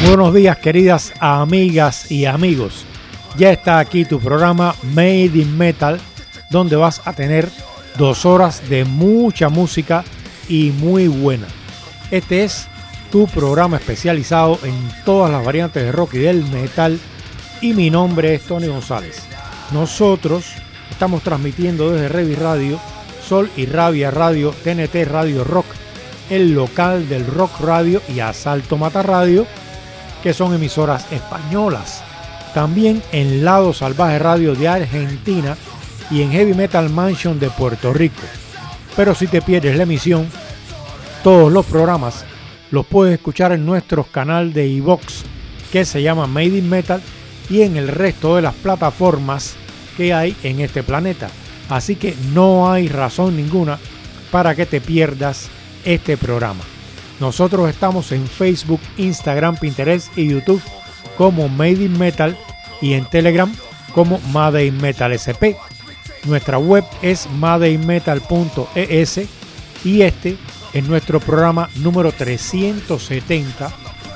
Buenos días, queridas amigas y amigos. Ya está aquí tu programa Made in Metal, donde vas a tener 2 horas de mucha música y muy buena. Este es tu programa especializado en todas las variantes de rock y del metal, y mi nombre es Tony González. Nosotros estamos transmitiendo desde Revi Radio, Sol y Rabia Radio, TNT Radio Rock, el local del Rock Radio y Asalto Mata Radio, que son emisoras españolas. También en Lado Salvaje Radio de Argentina y en Heavy Metal Mansion de Puerto Rico. Pero si te pierdes la emisión, todos los programas los puedes escuchar en nuestro canal de iVoox, que se llama Made in Metal, y en el resto de las plataformas que hay en este planeta. Así que no hay razón ninguna para que te pierdas este programa. Nosotros estamos en Facebook, Instagram, Pinterest y YouTube como Made in Metal, y en Telegram como Made in Metal SP. Nuestra web es madeinmetal.es y este es nuestro programa número 370.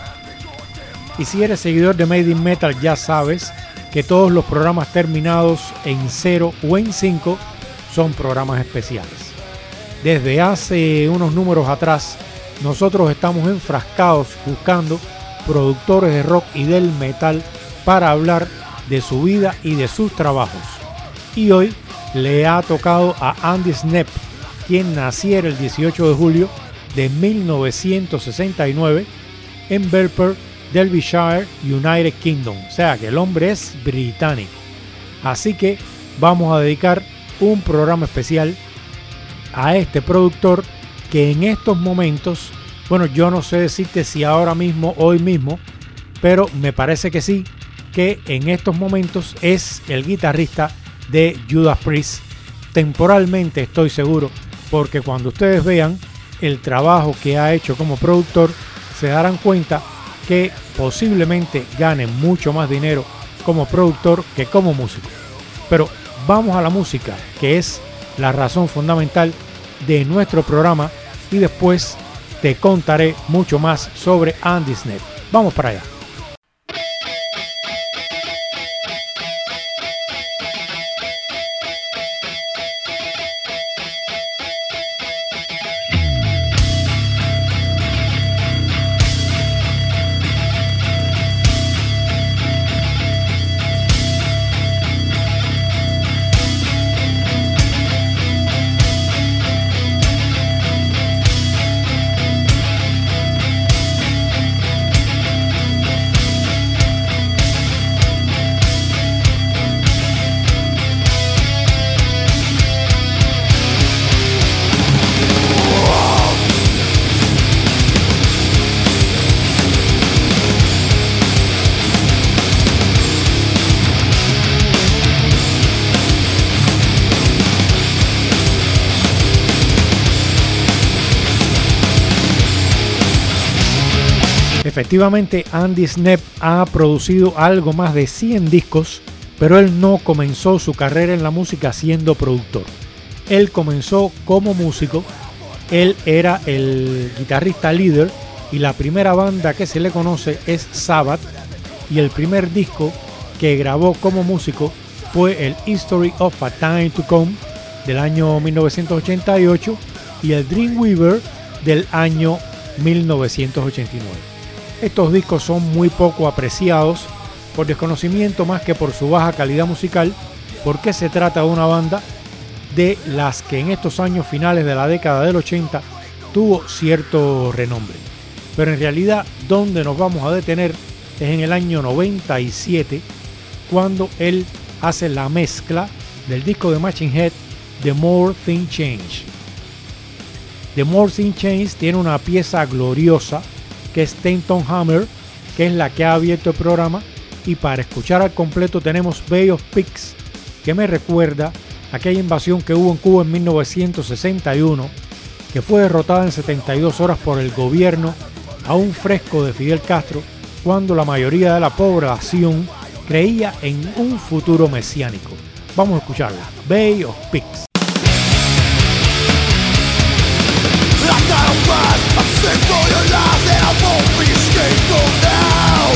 Y si eres seguidor de Made in Metal, ya sabes que todos los programas terminados en 0 o en 5 son programas especiales. Desde hace unos números atrás, nosotros estamos enfrascados buscando productores de rock y del metal para hablar de su vida y de sus trabajos. Y hoy le ha tocado a Andy Sneap, quien naciera el 18 de julio de 1969 en Belper, Derbyshire, United Kingdom. O sea que el hombre es británico. Así que vamos a dedicar un programa especial a este productor, que en estos momentos, bueno, yo no sé decirte si ahora mismo, hoy mismo, pero me parece que sí, que en estos momentos es el guitarrista de Judas Priest. Temporalmente estoy seguro, porque cuando ustedes vean el trabajo que ha hecho como productor, se darán cuenta que posiblemente gane mucho más dinero como productor que como músico. Pero vamos a la música, que es la razón fundamental de nuestro programa, y después te contaré mucho más sobre Andy Sneap. Vamos para allá. Efectivamente, Andy Sneap ha producido algo más de 100 discos, pero él no comenzó su carrera en la música siendo productor. Él comenzó como músico, él era el guitarrista líder, y la primera banda que se le conoce es Sabbath, y el primer disco que grabó como músico fue el History of a Time to Come del año 1988 y el Dreamweaver del año 1989. Estos discos son muy poco apreciados por desconocimiento más que por su baja calidad musical, porque se trata de una banda de las que en estos años finales de la década del 80 tuvo cierto renombre. Pero en realidad donde nos vamos a detener es en el año 97, cuando él hace la mezcla del disco de Machine Head, The More Things Change. The More Things Change tiene una pieza gloriosa que es Stanton Hammer, que es la que ha abierto el programa, y para escuchar al completo tenemos Bay of Pigs, que me recuerda aquella invasión que hubo en Cuba en 1961, que fue derrotada en 72 horas por el gobierno aún fresco de Fidel Castro, cuando la mayoría de la población creía en un futuro mesiánico. Vamos a escucharla, Bay of Pigs. I'm sick of your lies and I won't be scapegoat now.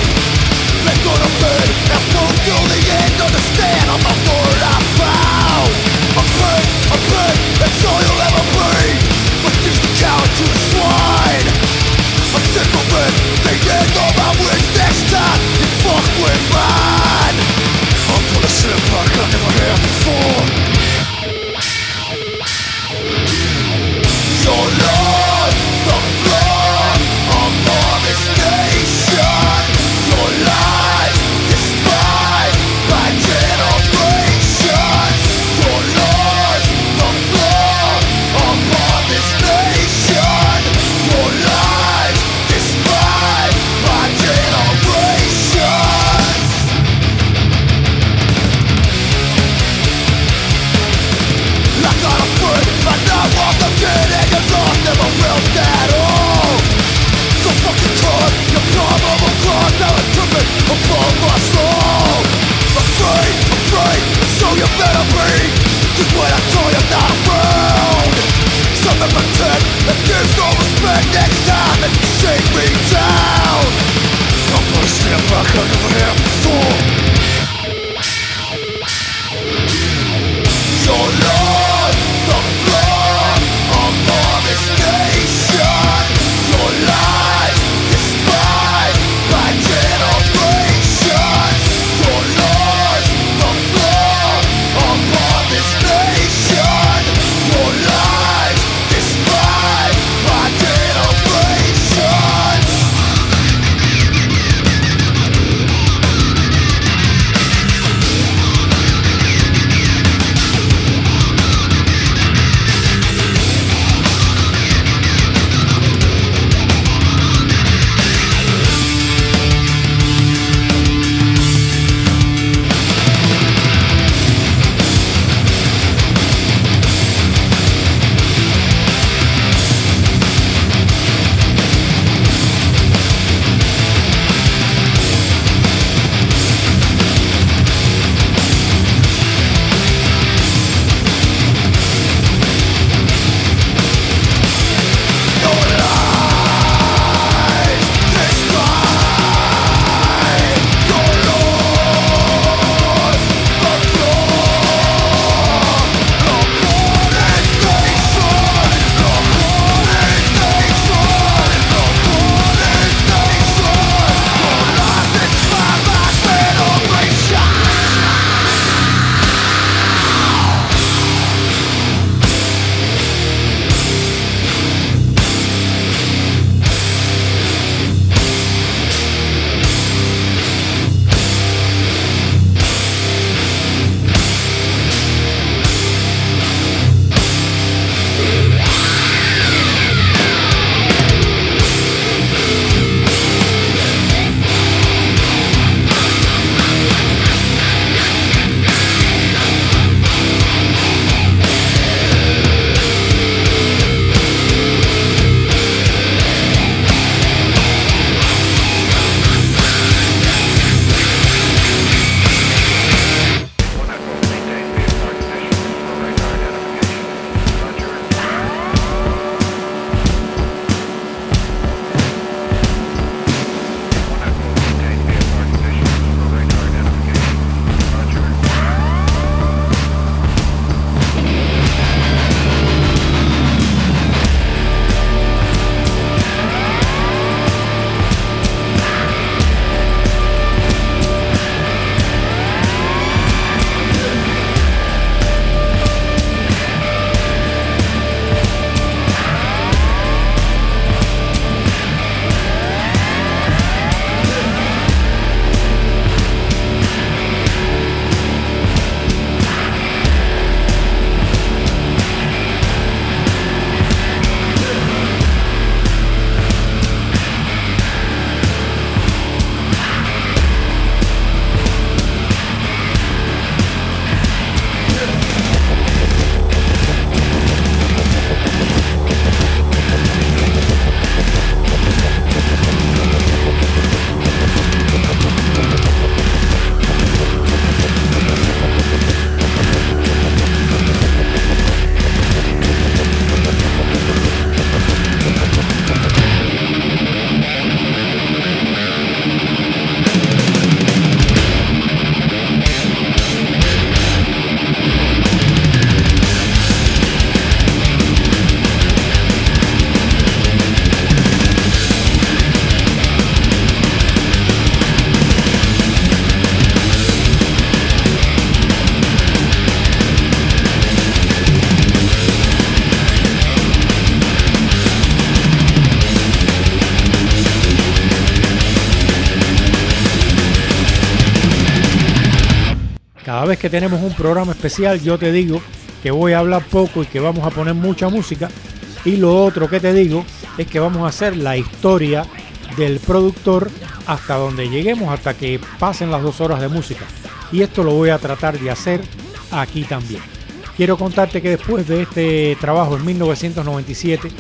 Cada vez que tenemos un programa especial, yo te digo que voy a hablar poco y que vamos a poner mucha música. Y lo otro que te digo es que vamos a hacer la historia del productor hasta donde lleguemos, hasta que pasen las 2 horas de música. Y esto lo voy a tratar de hacer aquí también. Quiero contarte que después de este trabajo en 1997,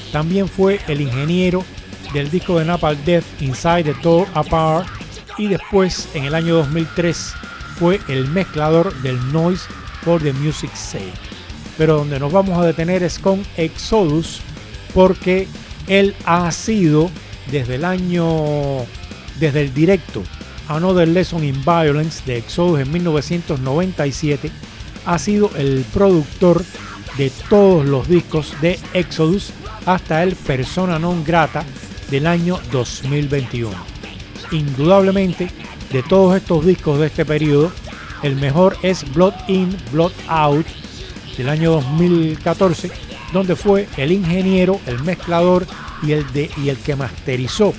También fue el ingeniero del disco de Napalm Death, Inside the Tore Apart, y después, en el año 2003, fue el mezclador del Noise for the Music's Sake. Pero donde nos vamos a detener es con Exodus, porque él ha sido desde el directo Another Lesson in Violence de Exodus en 1997, ha sido el productor de todos los discos de Exodus hasta el Persona Non Grata del año 2021. Indudablemente, de todos estos discos de este periodo, el mejor es Blood In, Blood Out del año 2014, donde fue el ingeniero, el mezclador y el que masterizó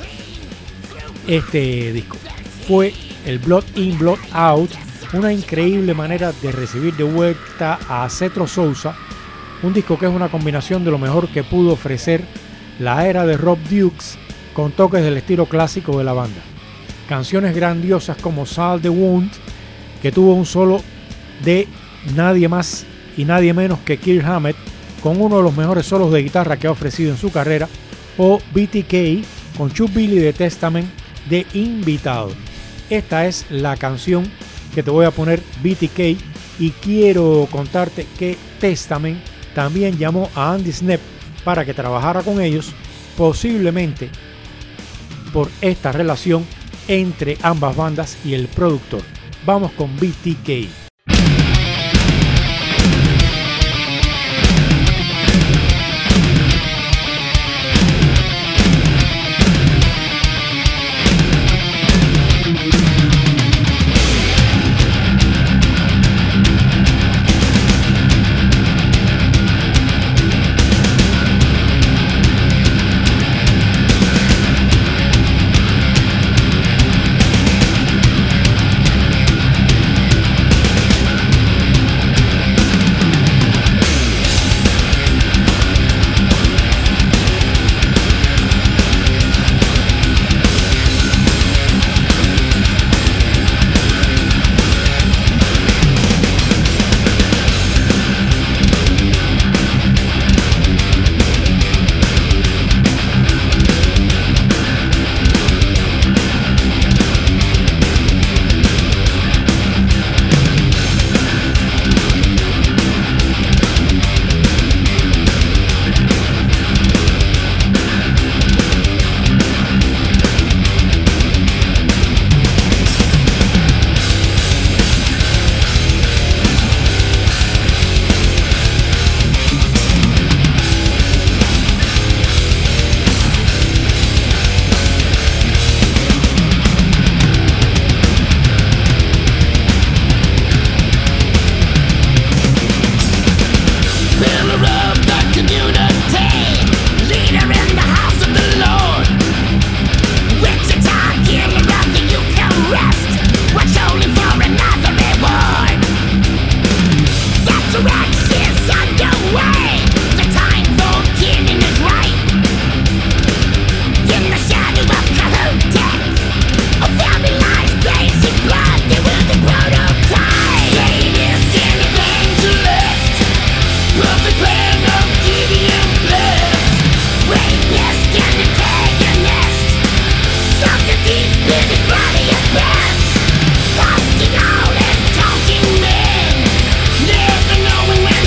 este disco. Fue el Blood In, Blood Out, una increíble manera de recibir de vuelta a Cetro Souza, un disco que es una combinación de lo mejor que pudo ofrecer la era de Rob Dukes con toques del estilo clásico de la banda. Canciones grandiosas como Salve the Wound, que tuvo un solo de nadie más y nadie menos que Kirk Hammett, con uno de los mejores solos de guitarra que ha ofrecido en su carrera, o BTK con Chuck Billy de Testament de invitado. Esta es la canción que te voy a poner, BTK, y quiero contarte que Testament también llamó a Andy Sneap para que trabajara con ellos, posiblemente por esta relación entre ambas bandas y el productor. Vamos con BTK. Never knowing when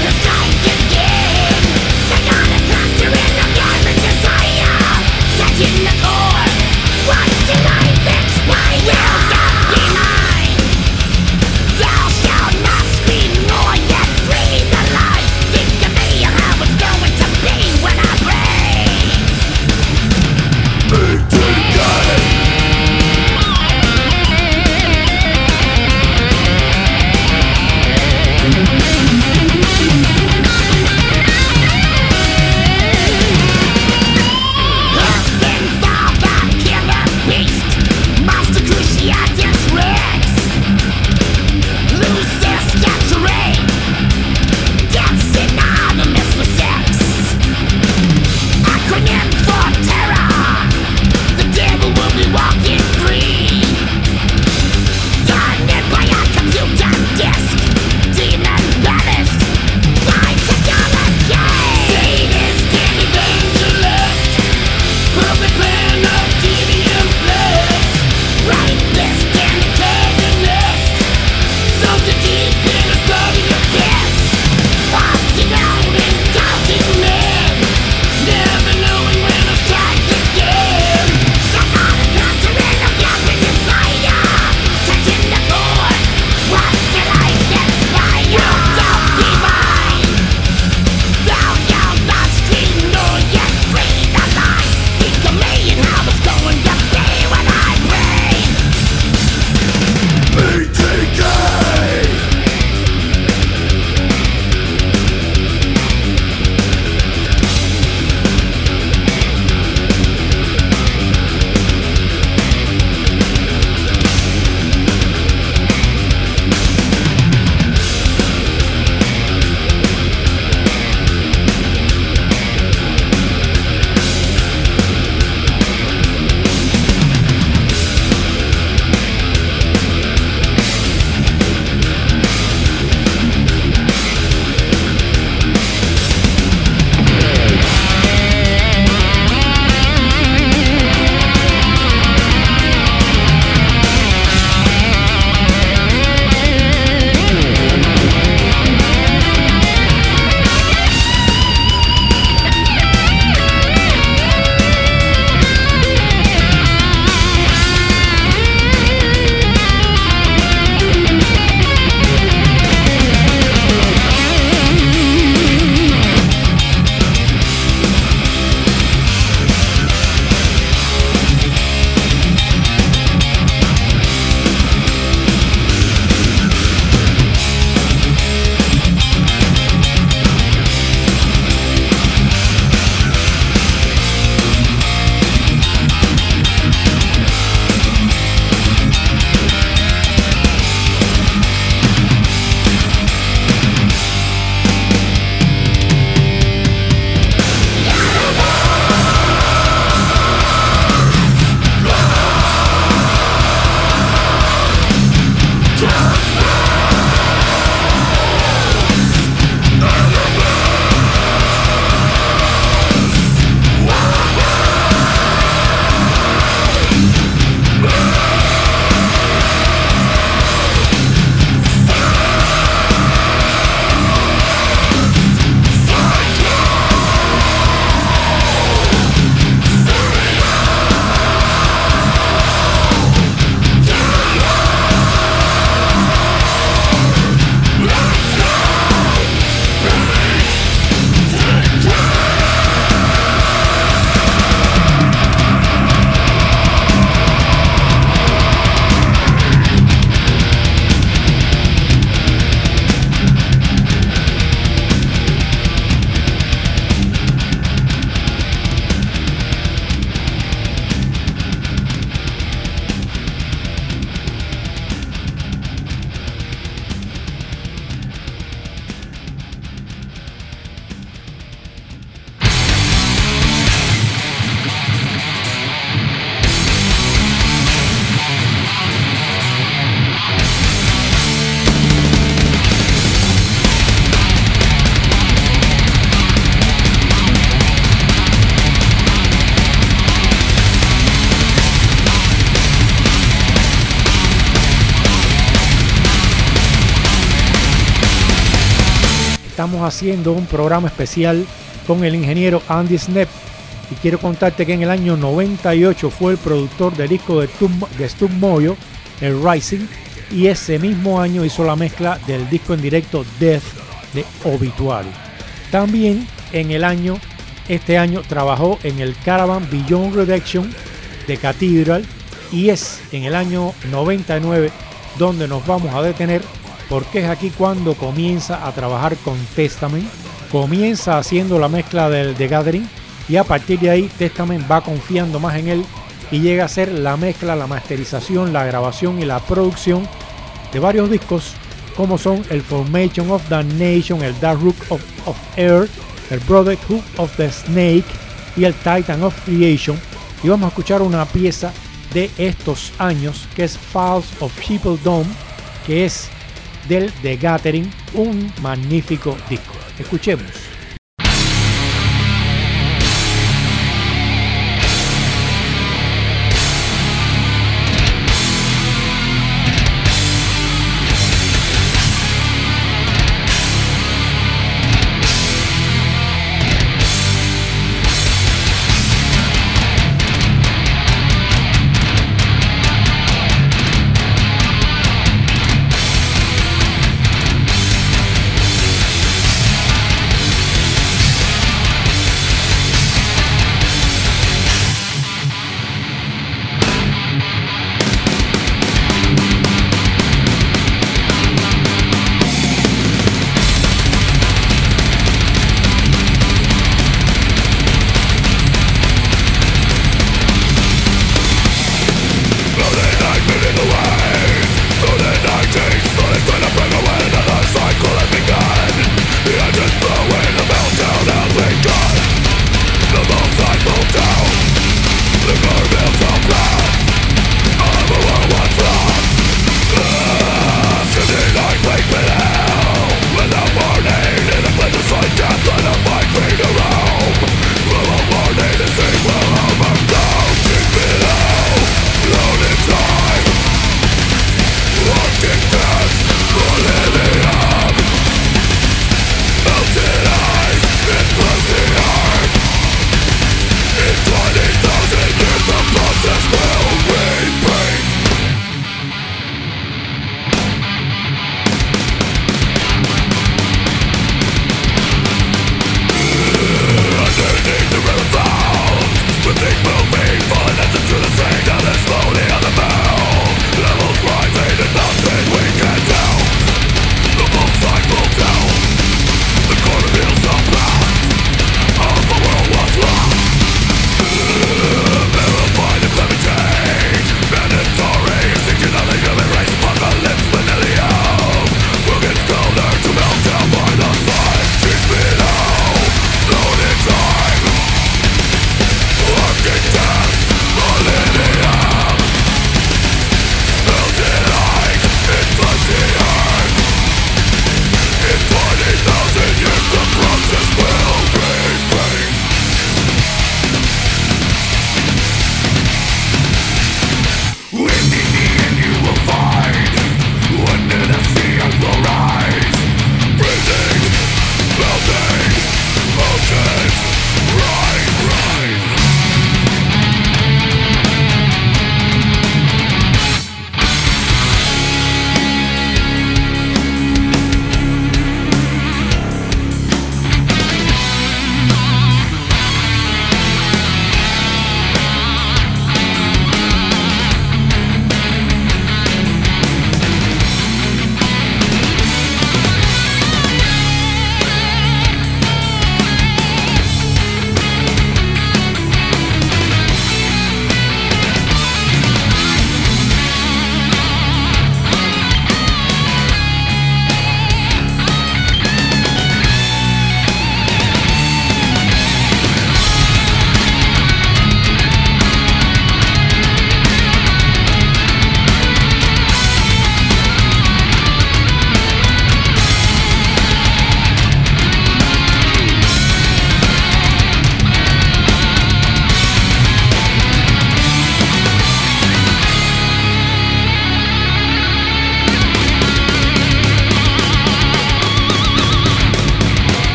estamos haciendo un programa especial con el ingeniero Andy Snap. Y quiero contarte que en el año 98 fue el productor del disco de Stub Moyo, el Rising, y ese mismo año hizo la mezcla del disco en directo Death de Obituary. También este año trabajó en el Caravan Beyond Redemption de Cathedral, y es en el año 99 donde nos vamos a detener, porque es aquí cuando comienza a trabajar con Testament. Comienza haciendo la mezcla del The Gathering, y a partir de ahí Testament va confiando más en él y llega a hacer la mezcla, la masterización, la grabación y la producción de varios discos, como son el Formation of the Nation, el Dark Root of Air, el Brotherhood of the Snake y el Titan of Creation. Y vamos a escuchar una pieza de estos años que es Falls of Sheepledom, que es del The Gathering, un magnífico disco. Escuchemos.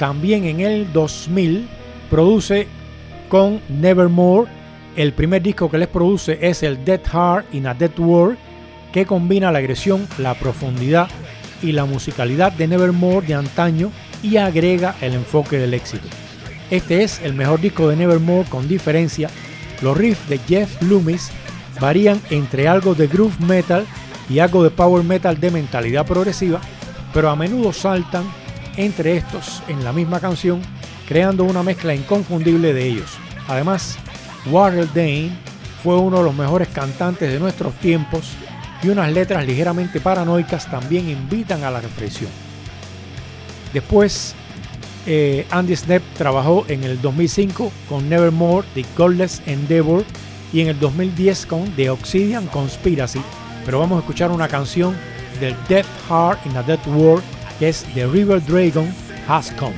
También en el 2000 produce con Nevermore. El primer disco que les produce es el Dead Heart in a Dead World, que combina la agresión, la profundidad y la musicalidad de Nevermore de antaño y agrega el enfoque del éxito. Este es el mejor disco de Nevermore con diferencia. Los riffs de Jeff Loomis varían entre algo de groove metal y algo de power metal de mentalidad progresiva, pero a menudo saltan entre estos en la misma canción, creando una mezcla inconfundible de ellos. Además, Warrell Dane fue uno de los mejores cantantes de nuestros tiempos y unas letras ligeramente paranoicas también invitan a la reflexión. Después, Andy Sneap trabajó en el 2005 con Nevermore, The Godless Endeavor, y en el 2010 con The Obsidian Conspiracy, pero vamos a escuchar una canción del Death Heart in a Dead World, que es The River Dragon Has Come.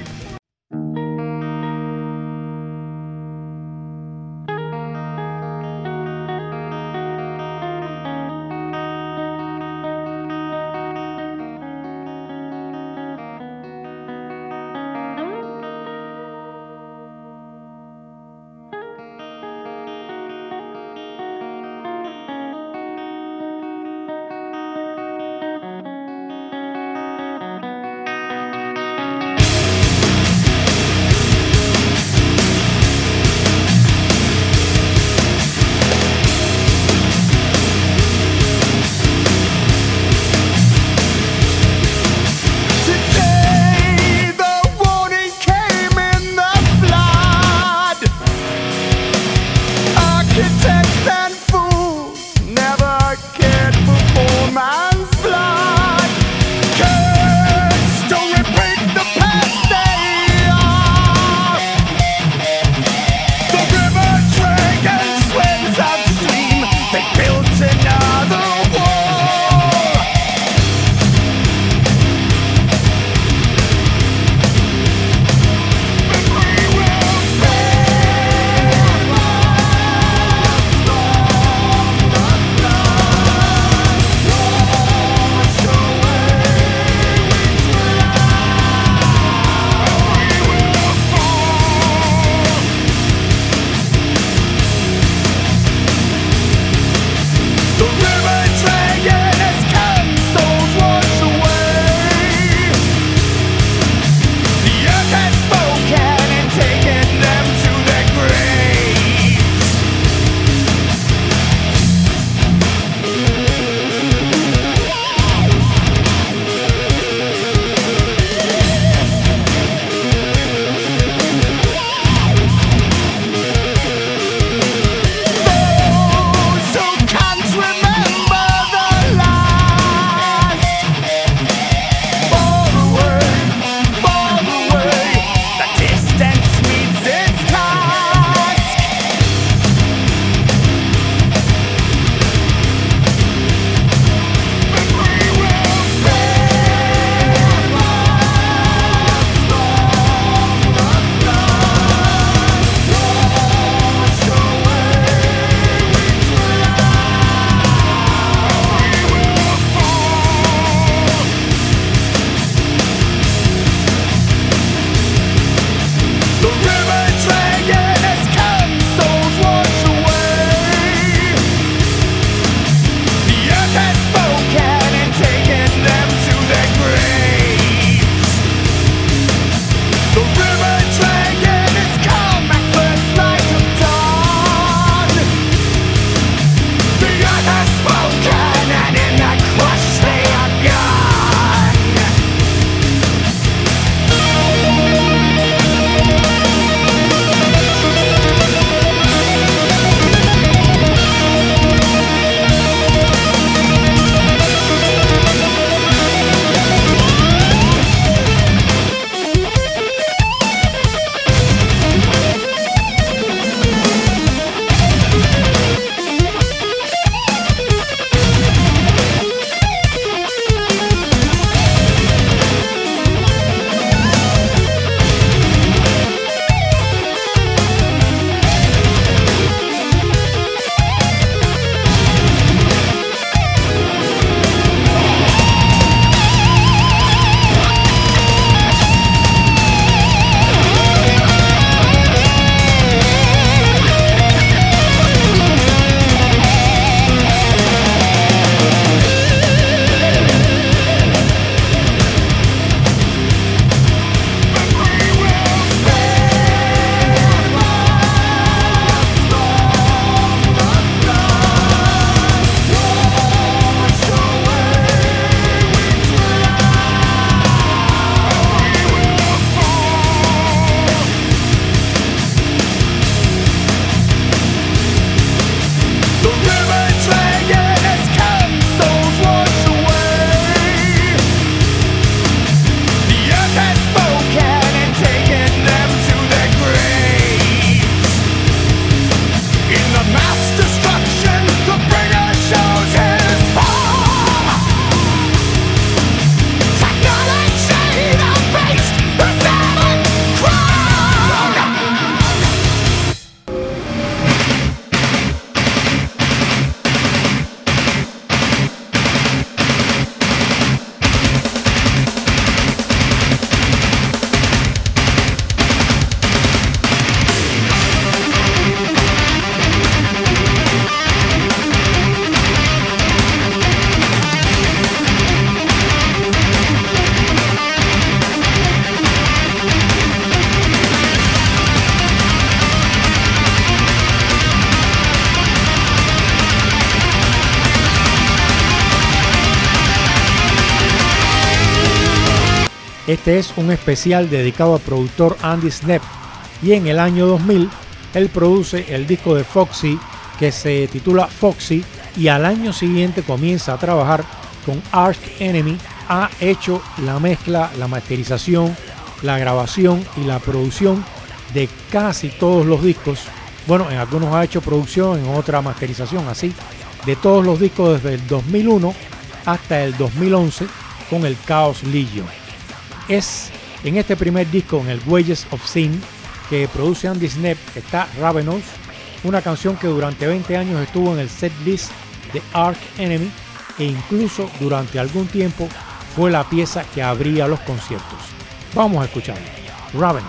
Este es un especial dedicado al productor Andy Sneap, y en el año 2000 él produce el disco de Foxy que se titula Foxy, y al año siguiente comienza a trabajar con Arch Enemy. Ha hecho la mezcla, la masterización, la grabación y la producción de casi todos los discos. Bueno, en algunos ha hecho producción, en otra masterización, así, de todos los discos desde el 2001 hasta el 2011 con el Chaos Legion. Es en este primer disco, en el Wages of Sin, que produce Andy Sneap, está Ravenous, una canción que durante 20 años estuvo en el setlist de Arch Enemy e incluso durante algún tiempo fue la pieza que abría los conciertos. Vamos a escucharlo. Ravenous.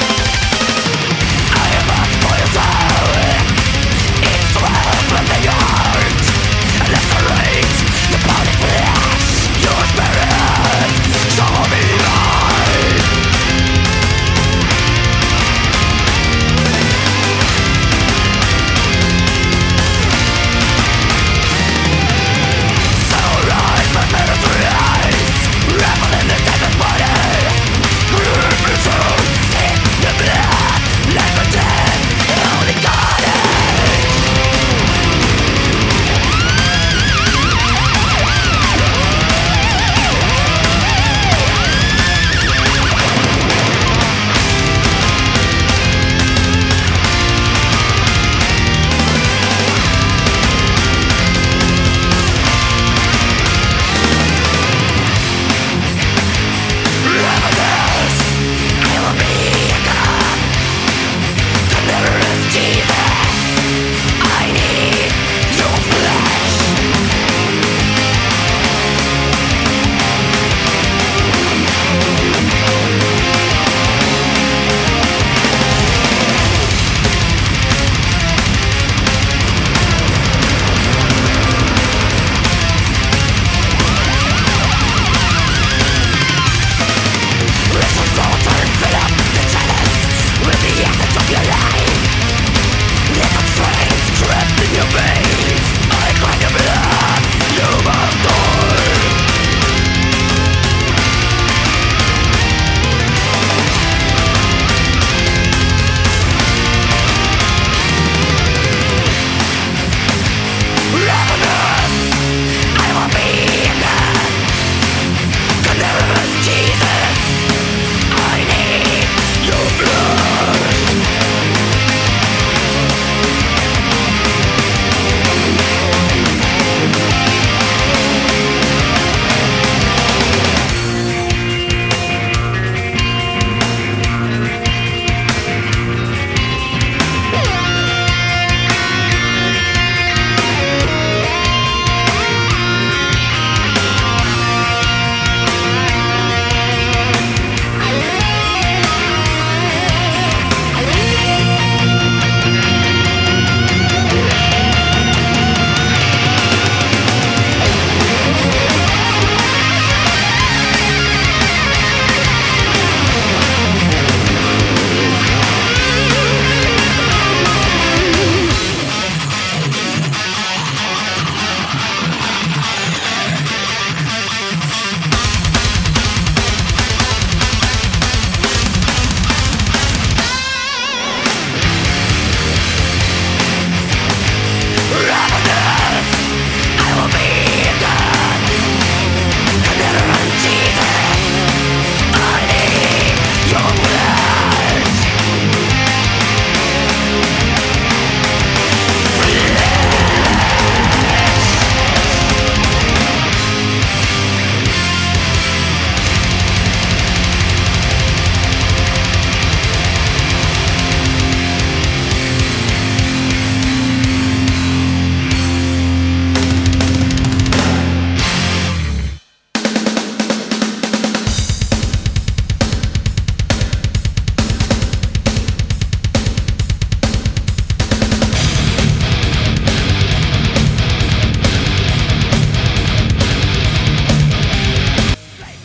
I am not for your soul. It's the world from the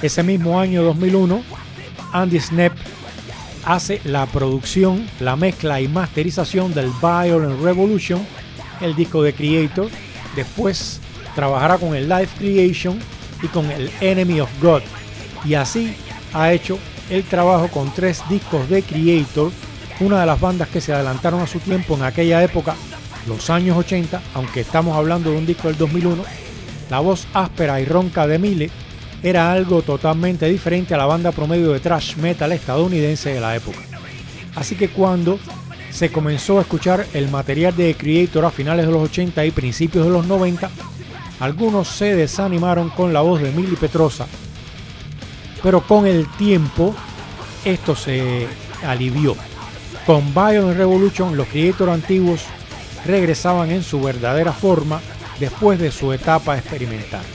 Ese mismo año 2001, Andy Sneap hace la producción, la mezcla y masterización del Violent Revolution, el disco de Creator. Después trabajará con el Live Creation y con el Enemy of God. Y así ha hecho el trabajo con 3 discos de Creator, una de las bandas que se adelantaron a su tiempo en aquella época, los años 80, aunque estamos hablando de un disco del 2001. La voz áspera y ronca de Mile era algo totalmente diferente a la banda promedio de thrash metal estadounidense de la época. Así que cuando se comenzó a escuchar el material de Creator a finales de los 80 y principios de los 90, algunos se desanimaron con la voz de Mili Petrosa, pero con el tiempo esto se alivió. Con Violent Revolution, los Creator antiguos regresaban en su verdadera forma después de su etapa experimental.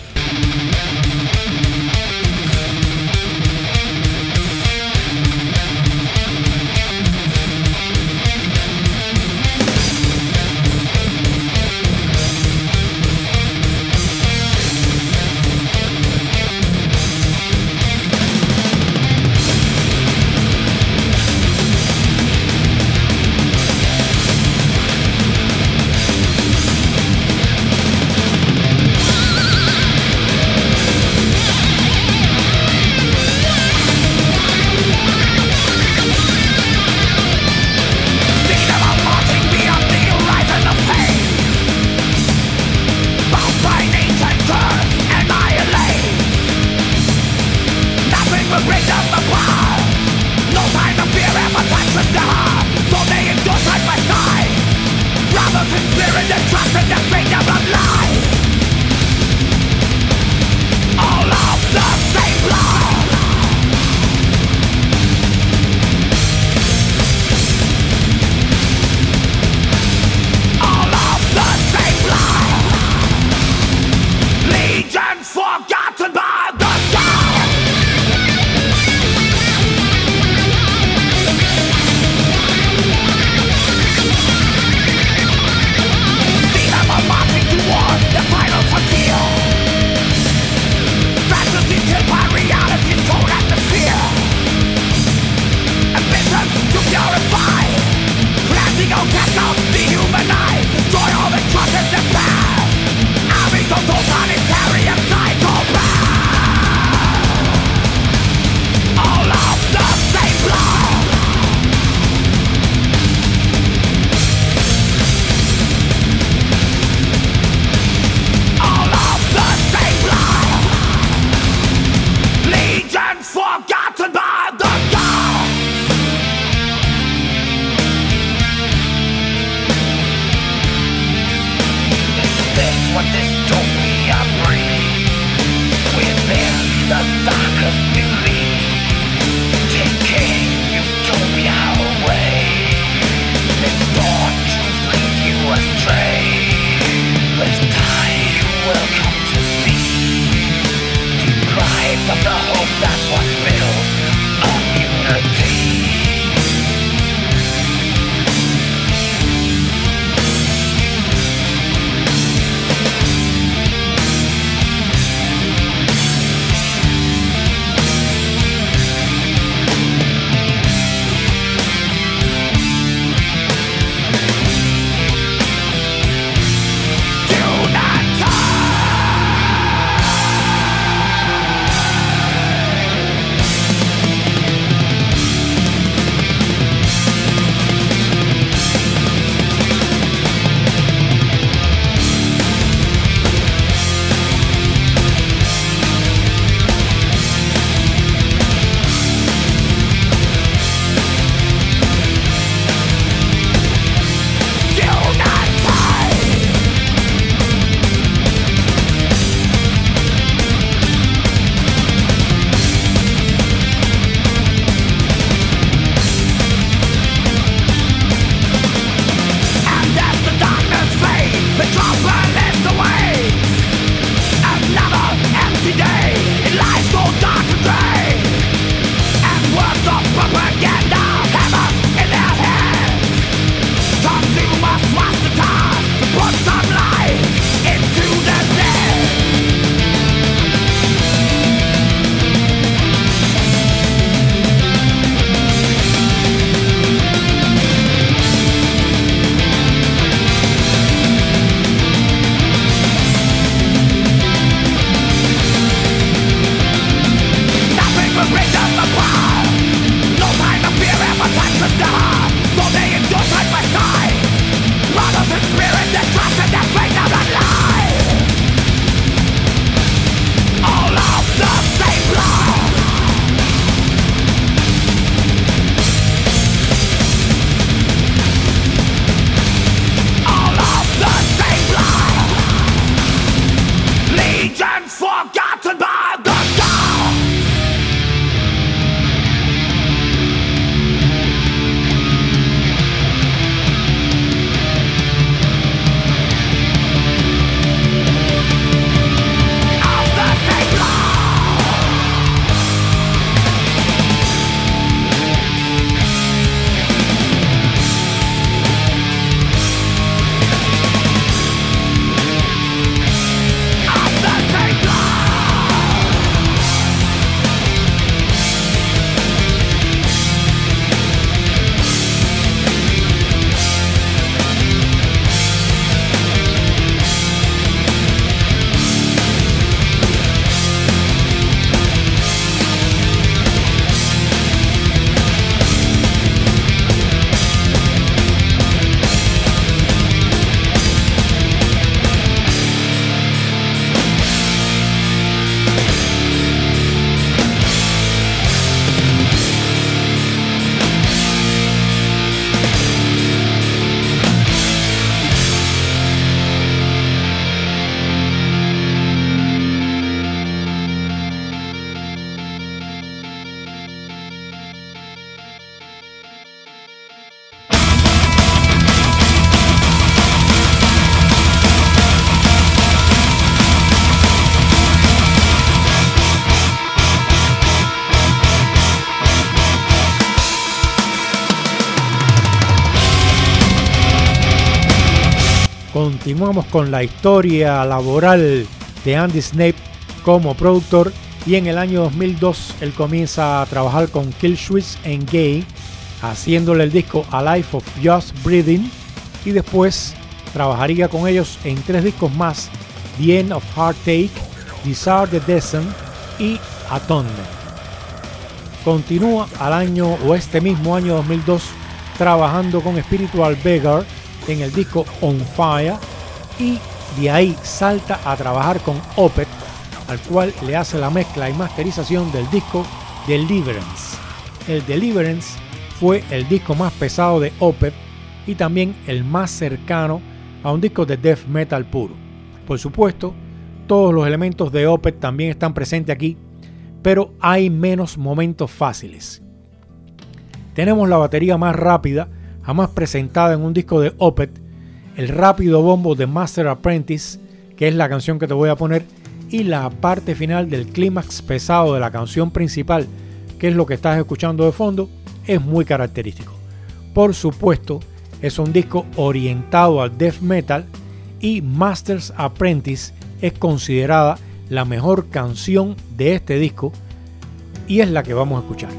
continuamos con la historia laboral de Andy Snape como productor, y en el año 2002 él comienza a trabajar con Killswitch Engage, haciéndole el disco A Life of Just Breathing, y después trabajaría con ellos en 3 discos más: The End of Heartache, Desire the Descent y Atonement. Continúa este mismo año 2002 trabajando con Spiritual Beggar en el disco On Fire, y de ahí salta a trabajar con Opeth, al cual le hace la mezcla y masterización del disco Deliverance. El Deliverance fue el disco más pesado de Opeth y también el más cercano a un disco de death metal puro. Por supuesto, todos los elementos de Opeth también están presentes aquí, pero hay menos momentos fáciles. Tenemos la batería más rápida jamás presentada en un disco de Opeth, el rápido bombo de Master Apprentice, que es la canción que te voy a poner, y la parte final del clímax pesado de la canción principal, que es lo que estás escuchando de fondo, es muy característico. Por supuesto, es un disco orientado al death metal, y Master's Apprentice es considerada la mejor canción de este disco, y es la que vamos a escuchar.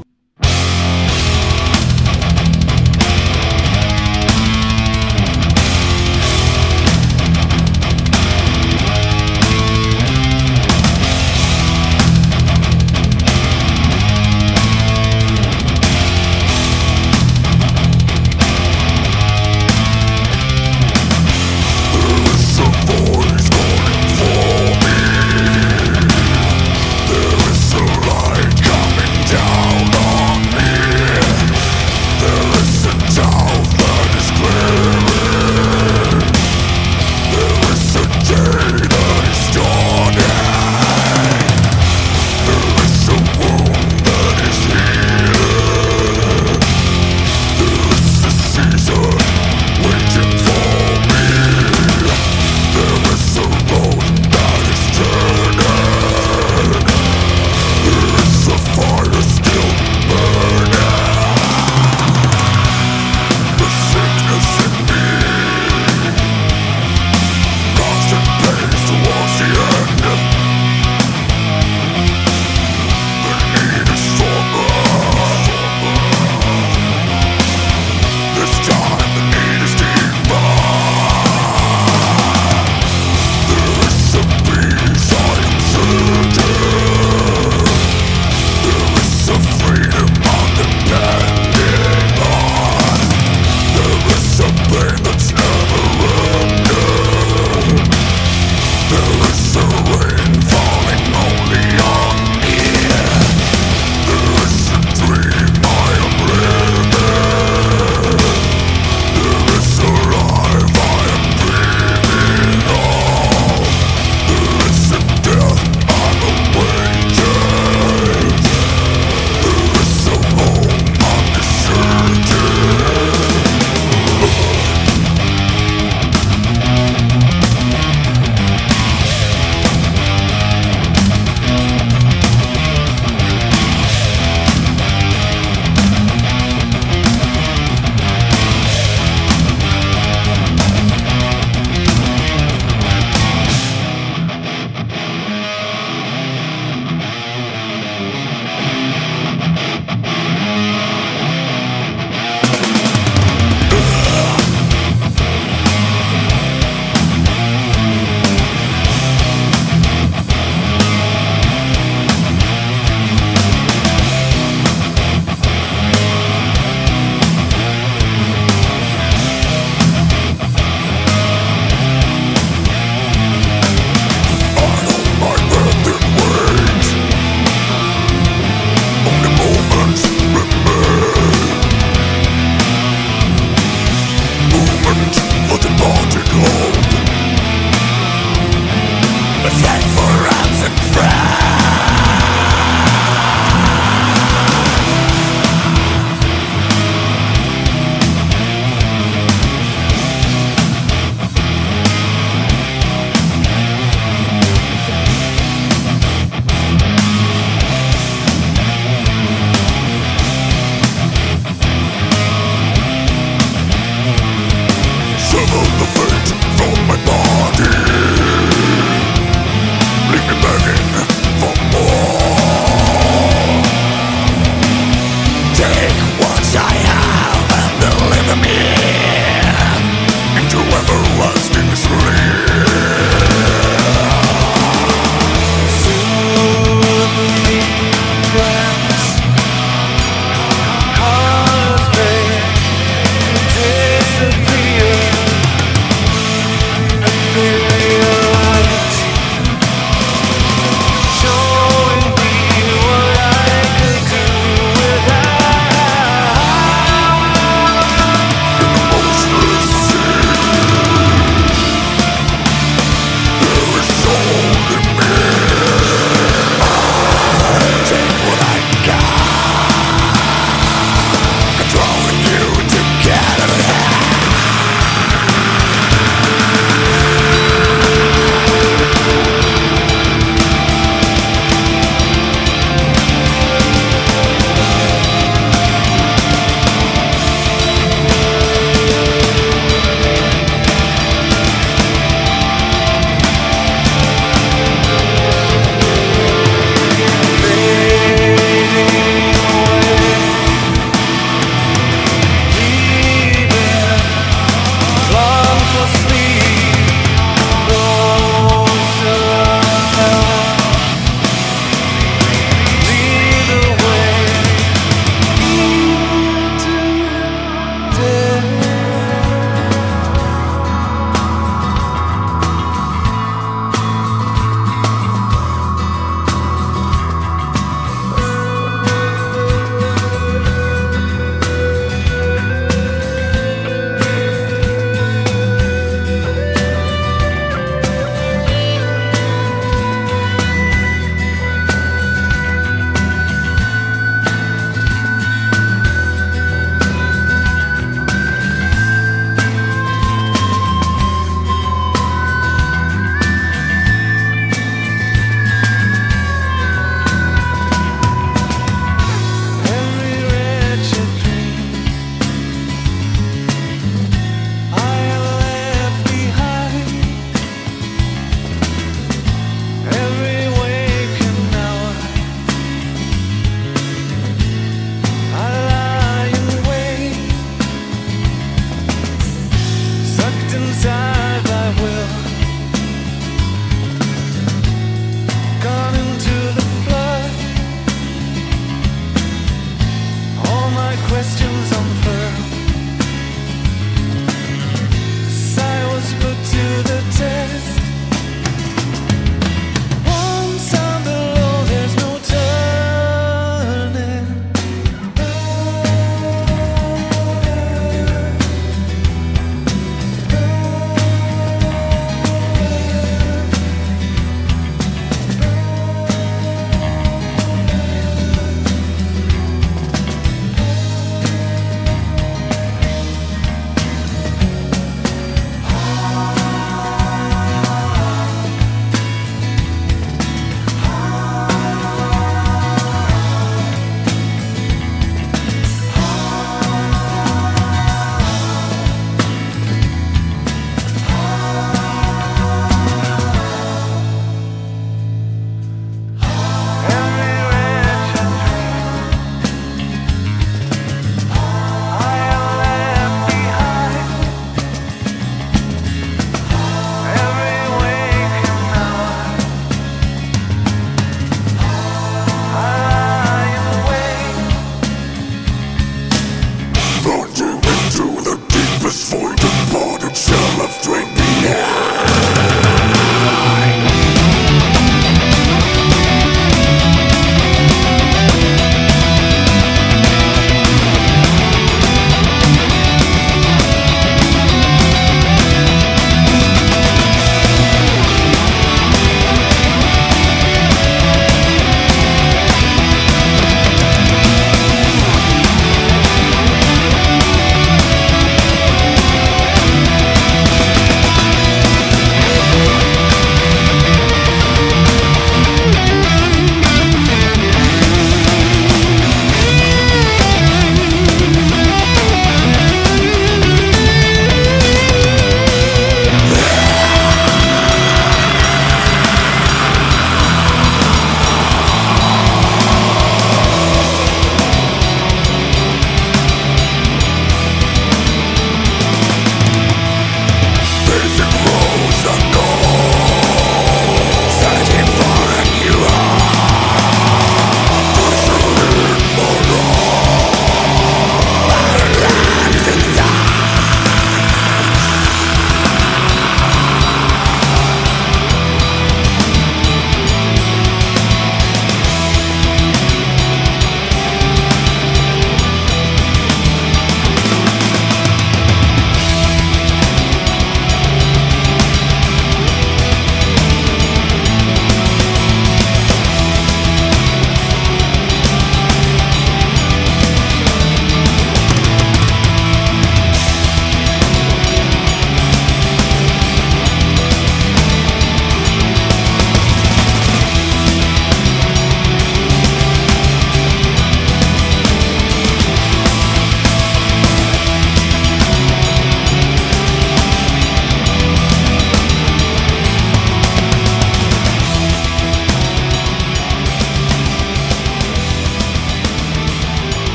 Down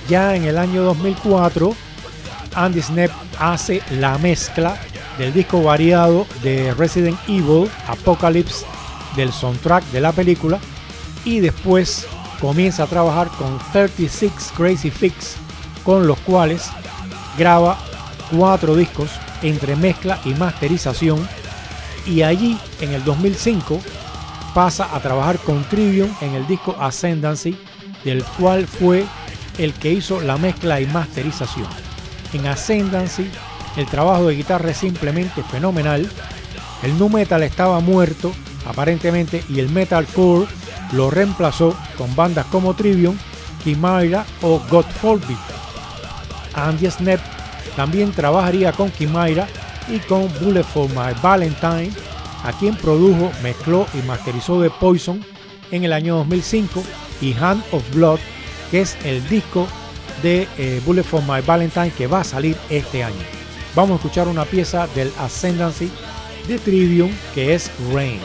Ya en el año 2004, Andy Sneap hace la mezcla del disco variado de Resident Evil Apocalypse del soundtrack de la película, y después comienza a trabajar con 36 Crazy Fix, con los cuales graba 4 discos entre mezcla y masterización, y allí en el 2005 pasa a trabajar con Trivium en el disco Ascendancy, del cual fue el que hizo la mezcla y masterización. En Ascendancy el trabajo de guitarra es simplemente fenomenal. El nu metal estaba muerto aparentemente y el metalcore lo reemplazó con bandas como Trivium, Chimaira o God Forbid. Andy Sneap también trabajaría con Chimaira y con Bullet for My Valentine, a quien produjo, mezcló y masterizó The Poison en el año 2005, y Hand of Blood, que es el disco de Bullet for My Valentine que va a salir este año. Vamos a escuchar una pieza del Ascendancy de Trivium, que es Rain.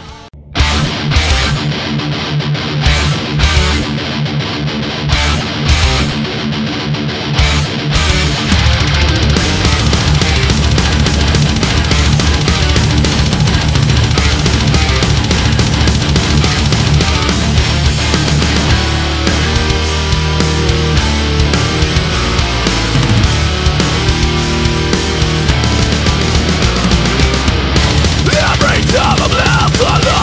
Every time I'm left alone,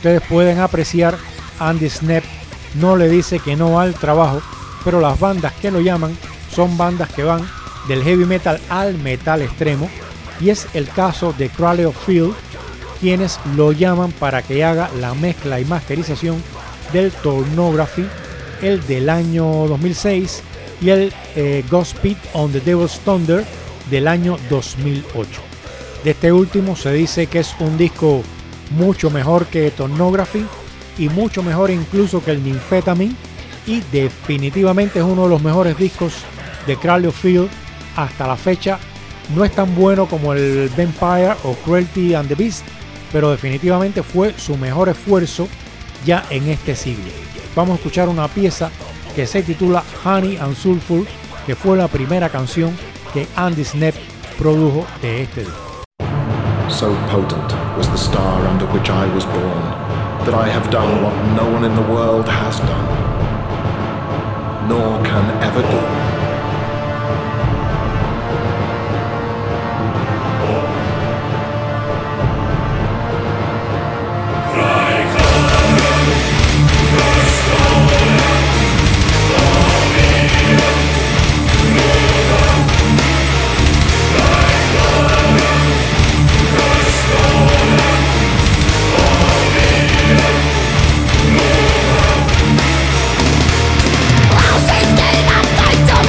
ustedes pueden apreciar, Andy Snap no le dice que no al trabajo, pero las bandas que lo llaman son bandas que van del heavy metal al metal extremo, y es el caso de Cradle of Filth, quienes lo llaman para que haga la mezcla y masterización del Tornography, el del año 2006, y el Godspeed on the Devil's Thunder del año 2008. De este último se dice que es un disco mucho mejor que Tornography y mucho mejor incluso que el Nymphetamine, y definitivamente es uno de los mejores discos de Cradle of Filth hasta la fecha. No es tan bueno como el Vampire o Cruelty and the Beast, pero definitivamente fue su mejor esfuerzo ya en este siglo. Vamos a escuchar una pieza que se titula Honey and Sulphur, que fue la primera canción que Andy Snap produjo de este disco. So potent was the star under which I was born, that I have done what no one in the world has done, nor can ever do. I'll save that I don't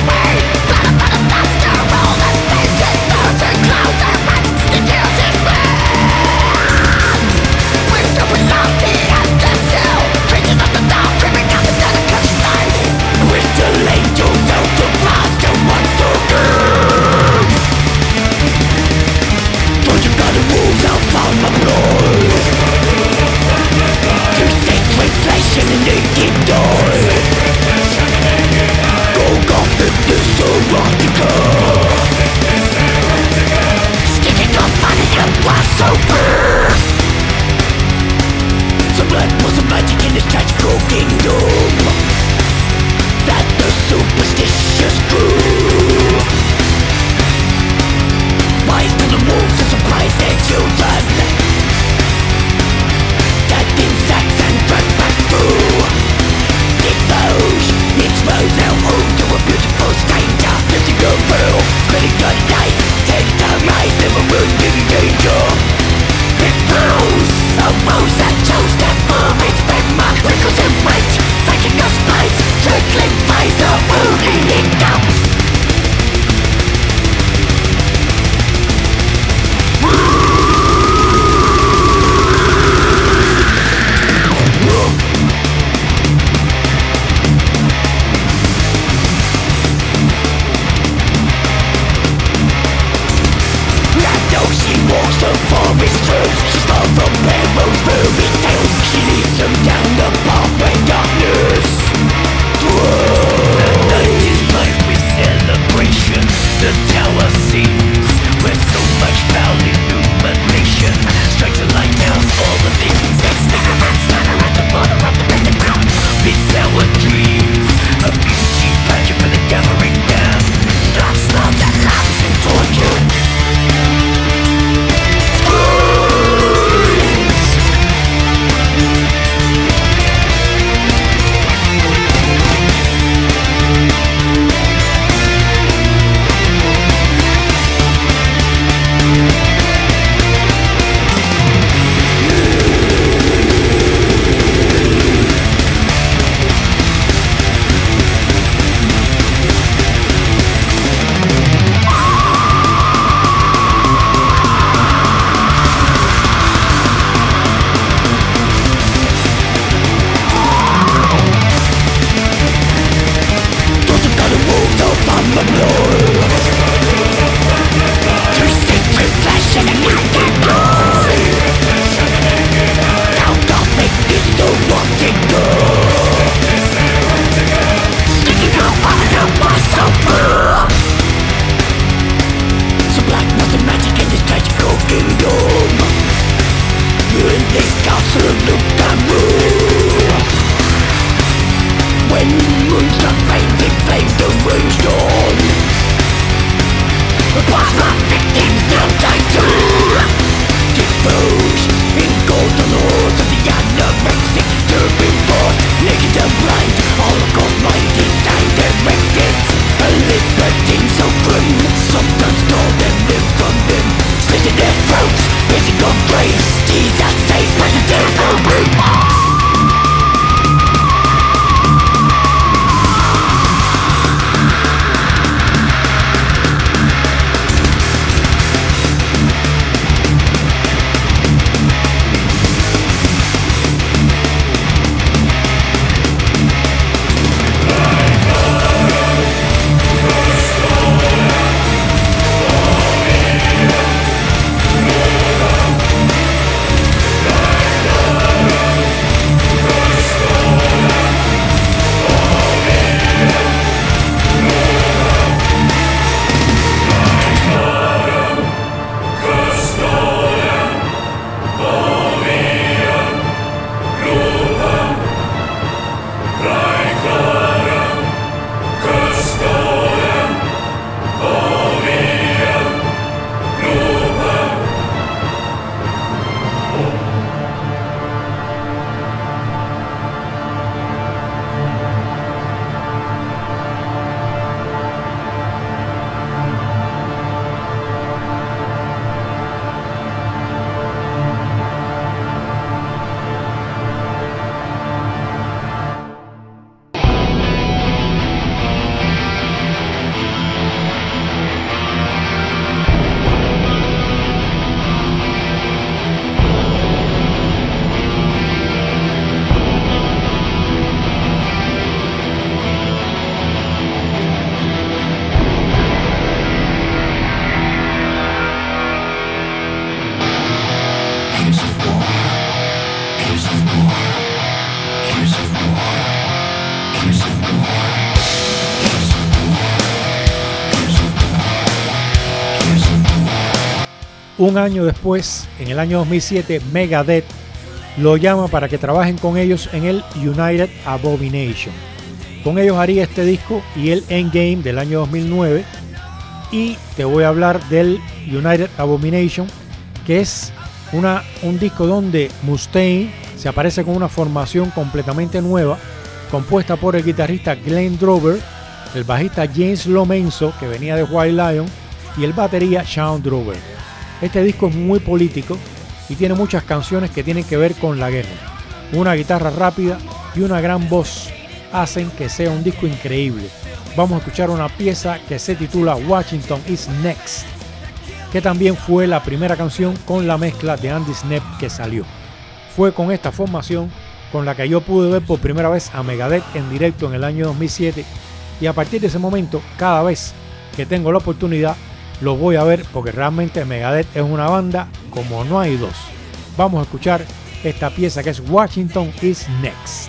Un año después, en el año 2007, Megadeth lo llama para que trabajen con ellos en el United Abomination. Con ellos haría este disco y el Endgame del año 2009. Y te voy a hablar del United Abomination, que es un disco donde Mustaine se aparece con una formación completamente nueva, compuesta por el guitarrista Glenn Drover, el bajista James Lomenzo, que venía de White Lion, y el batería Shawn Drover. Este disco es muy político y tiene muchas canciones que tienen que ver con la guerra. Una guitarra rápida y una gran voz hacen que sea un disco increíble. Vamos a escuchar una pieza que se titula Washington is Next, que también fue la primera canción con la mezcla de Andy Snap que salió. Fue con esta formación con la que yo pude ver por primera vez a Megadeth en directo en el año 2007, y a partir de ese momento, cada vez que tengo la oportunidad, lo voy a ver, porque realmente Megadeth es una banda como no hay dos. Vamos a escuchar esta pieza que es Washington is Next.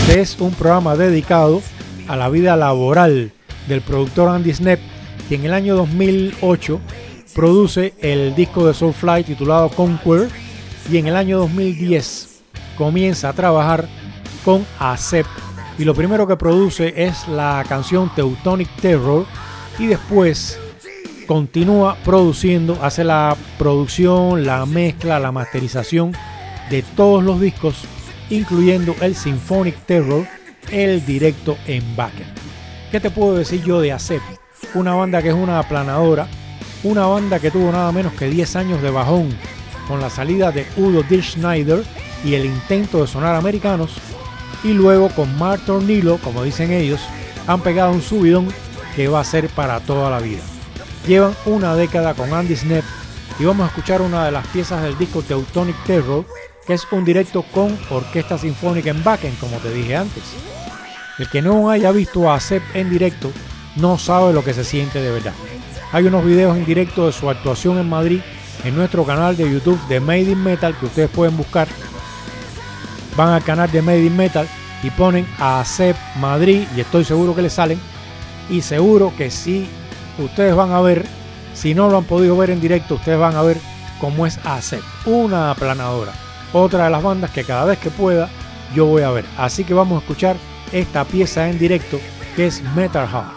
Este es un programa dedicado a la vida laboral del productor Andy Sneap, que en el año 2008 produce el disco de Soulfly titulado Conquer, y en el año 2010 comienza a trabajar con ASEP, y lo primero que produce es la canción Teutonic Terror, y después continúa produciendo, hace la producción, la mezcla, la masterización de todos los discos, incluyendo el Symphonic Terror, el directo en Wacken. ¿Qué te puedo decir yo de ASEP? Una banda que es una aplanadora, una banda que tuvo nada menos que 10 años de bajón con la salida de Udo Dirkschneider y el intento de sonar americanos, y luego con Mark Tornillo, como dicen ellos, han pegado un subidón que va a ser para toda la vida. Llevan una década con Andy Sneap y vamos a escuchar una de las piezas del disco Teutonic Terror, que es un directo con orquesta sinfónica en Wacken, como te dije antes. El que no haya visto a ASEP en directo no sabe lo que se siente de verdad. Hay unos videos en directo de su actuación en Madrid en nuestro canal de YouTube de Made in Metal, que ustedes pueden buscar. Van al canal de Made in Metal y ponen a ASEP Madrid y estoy seguro que les salen, y seguro que sí, ustedes van a ver, si no lo han podido ver en directo, ustedes van a ver cómo es ASEP, una aplanadora, otra de las bandas que cada vez que pueda yo voy a ver. Así que vamos a escuchar esta pieza en directo que es Metal Heart.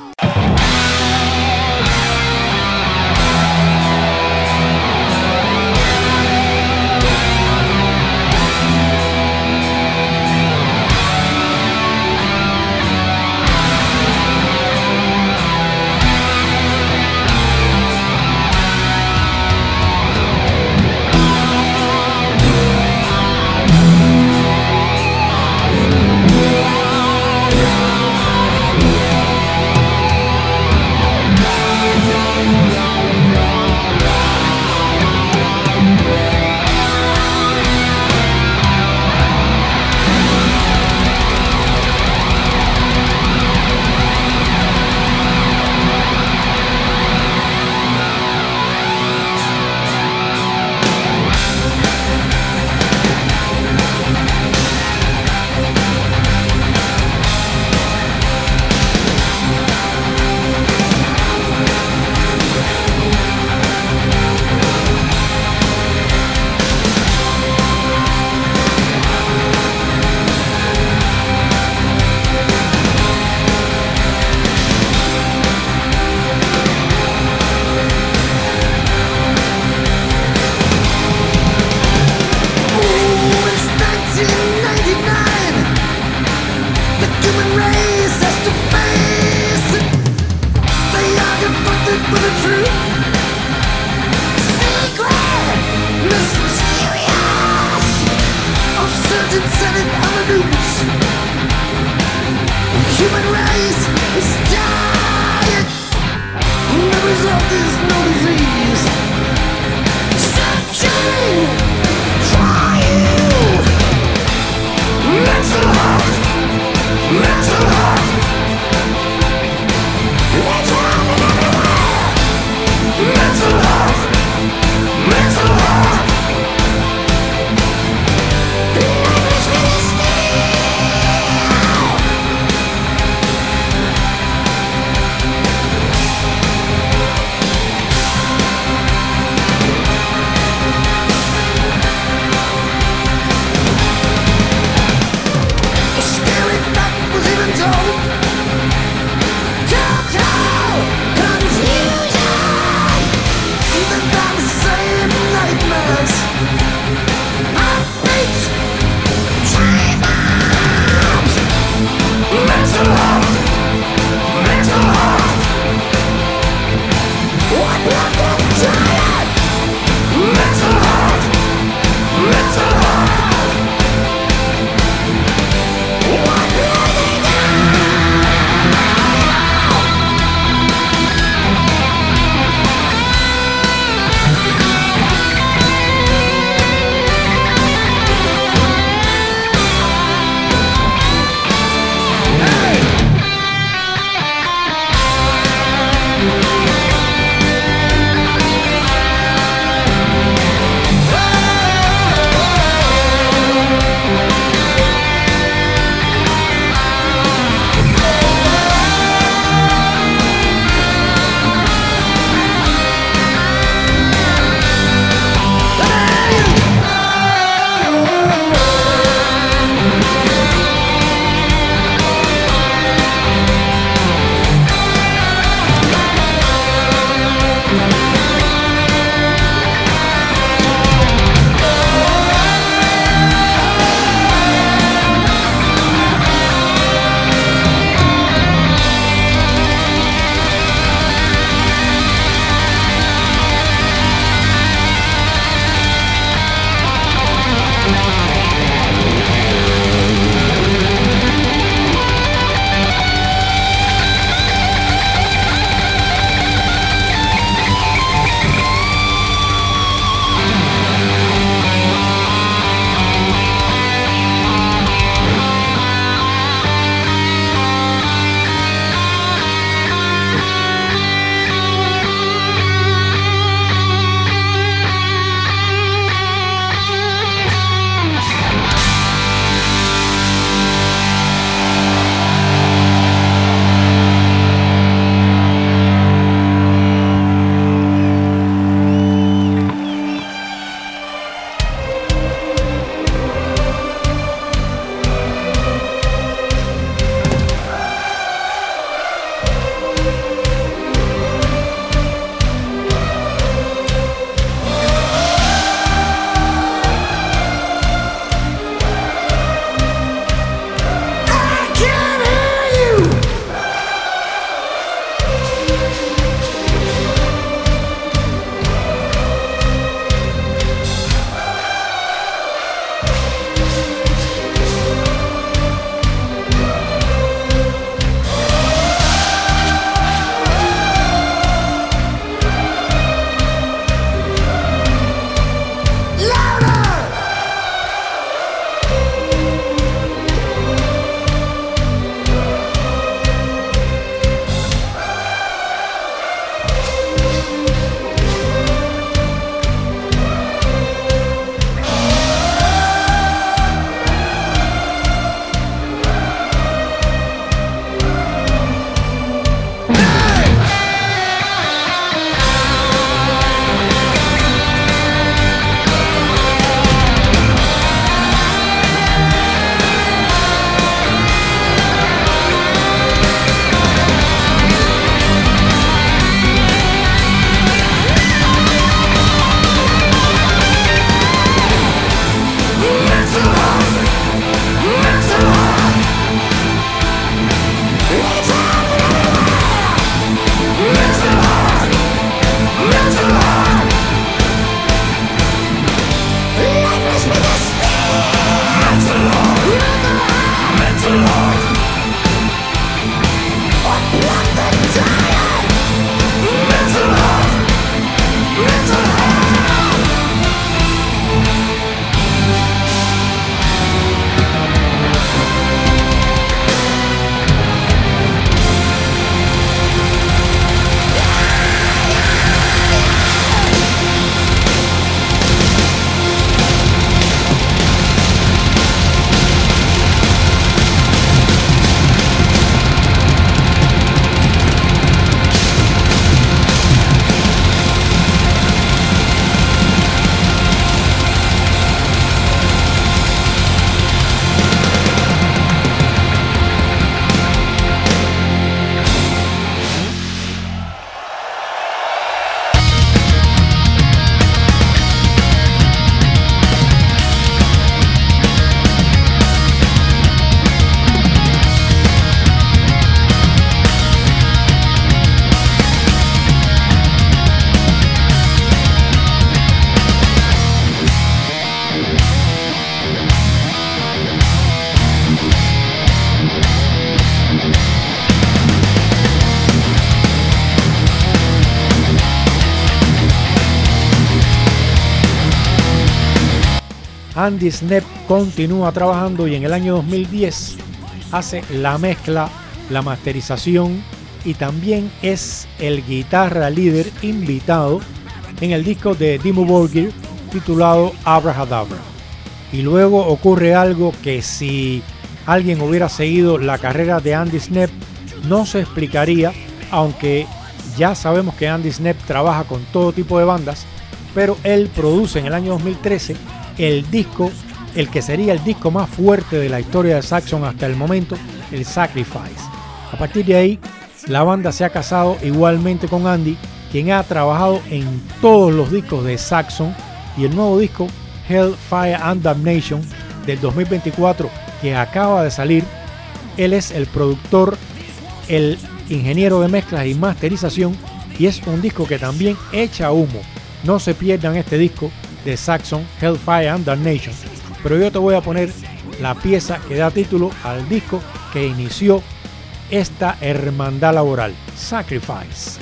Andy Sneap continúa trabajando y en el año 2010 hace la mezcla, la masterización y también es el guitarra líder invitado en el disco de Dimmu Borgir titulado Abracadabra. Y luego ocurre algo que si alguien hubiera seguido la carrera de Andy Sneap no se explicaría, aunque ya sabemos que Andy Sneap trabaja con todo tipo de bandas, pero él produce en el año 2013 el disco, el que sería el disco más fuerte de la historia de Saxon hasta el momento, el Sacrifice. A partir de ahí, la banda se ha casado igualmente con Andy, quien ha trabajado en todos los discos de Saxon, y el nuevo disco Hell, Fire and Damnation del 2024 que acaba de salir, él es el productor, el ingeniero de mezclas y masterización, y es un disco que también echa humo. No se pierdan este disco de Saxon, Hellfire and Damnation. Pero yo te voy a poner la pieza que da título al disco que inició esta hermandad laboral, Sacrifice.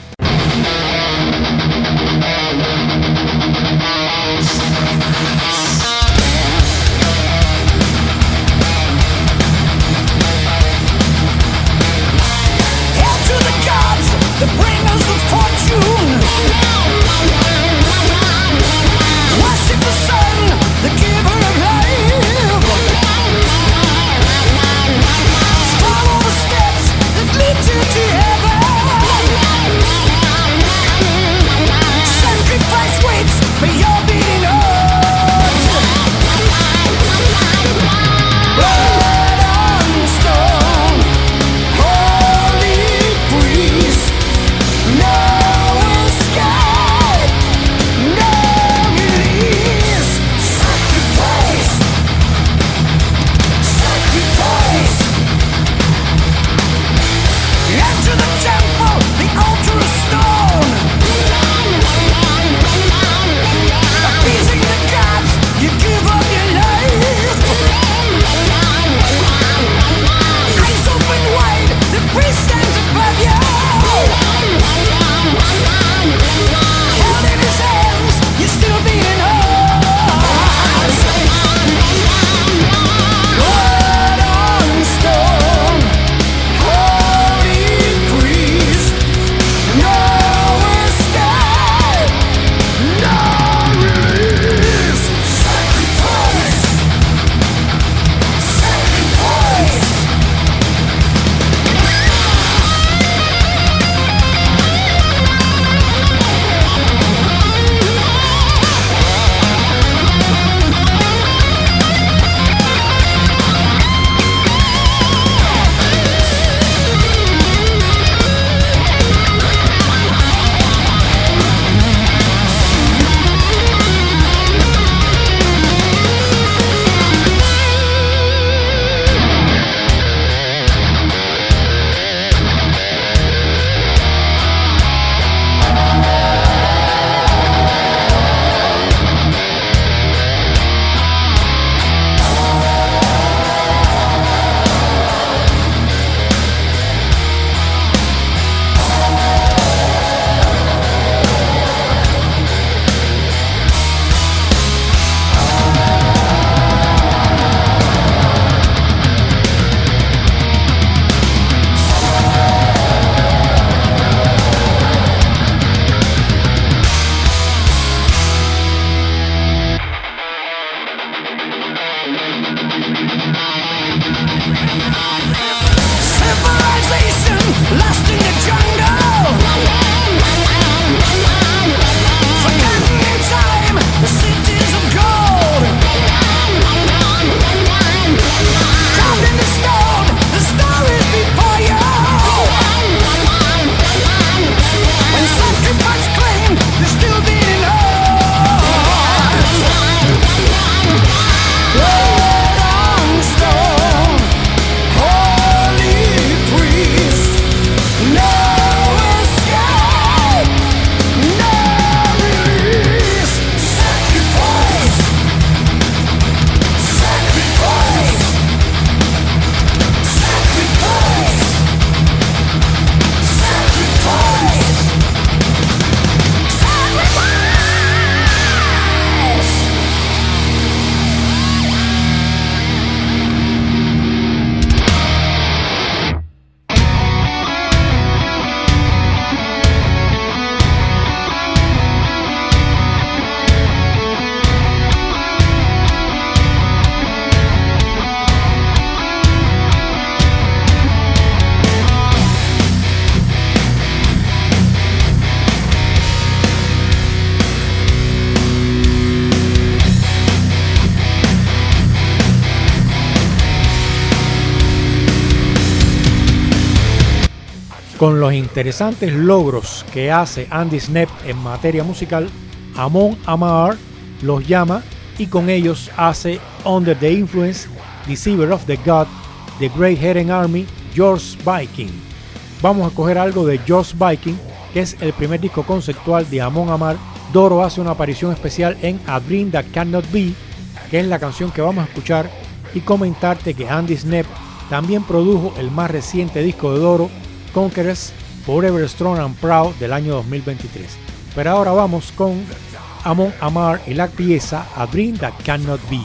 The bringers of fortune, worship the sun, the giver of life. Follow the steps that lead you to heaven. Con los interesantes logros que hace Andy Sneap en materia musical, Amon Amarth los llama y con ellos hace Under the Influence, Deceiver of the God, The Great Heathen Army, George Viking. Vamos a coger algo de George Viking, que es el primer disco conceptual de Amon Amarth. Doro hace una aparición especial en A Dream That Cannot Be, que es la canción que vamos a escuchar, y comentarte que Andy Sneap también produjo el más reciente disco de Doro, Conquerors, Forever Strong and Proud del año 2023. Pero ahora vamos con Amon Amarth y la pieza A Dream That Cannot Be.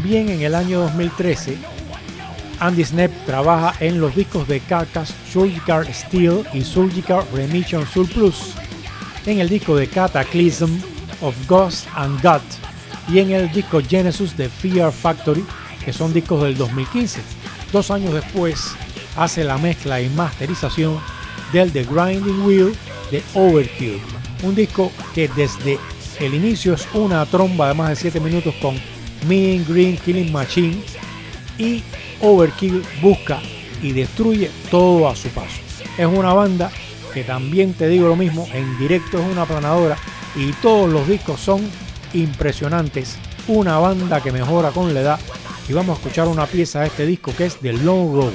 También en el año 2013, Andy Snap trabaja en los discos de Carcass, Surgical Steel y Surgical Remission Surplus, en el disco de Cataclysm of Ghost and God y en el disco Genesis de Fear Factory, que son discos del 2015. 2 años después hace la mezcla y masterización del The Grinding Wheel de Overkill, un disco que desde el inicio es una tromba de más de 7 minutos con Mean Green Killing Machine, y Overkill busca y destruye todo a su paso. Es una banda que también, te digo lo mismo, en directo es una aplanadora y todos los discos son impresionantes. Una banda que mejora con la edad, y vamos a escuchar una pieza de este disco que es The Long Road.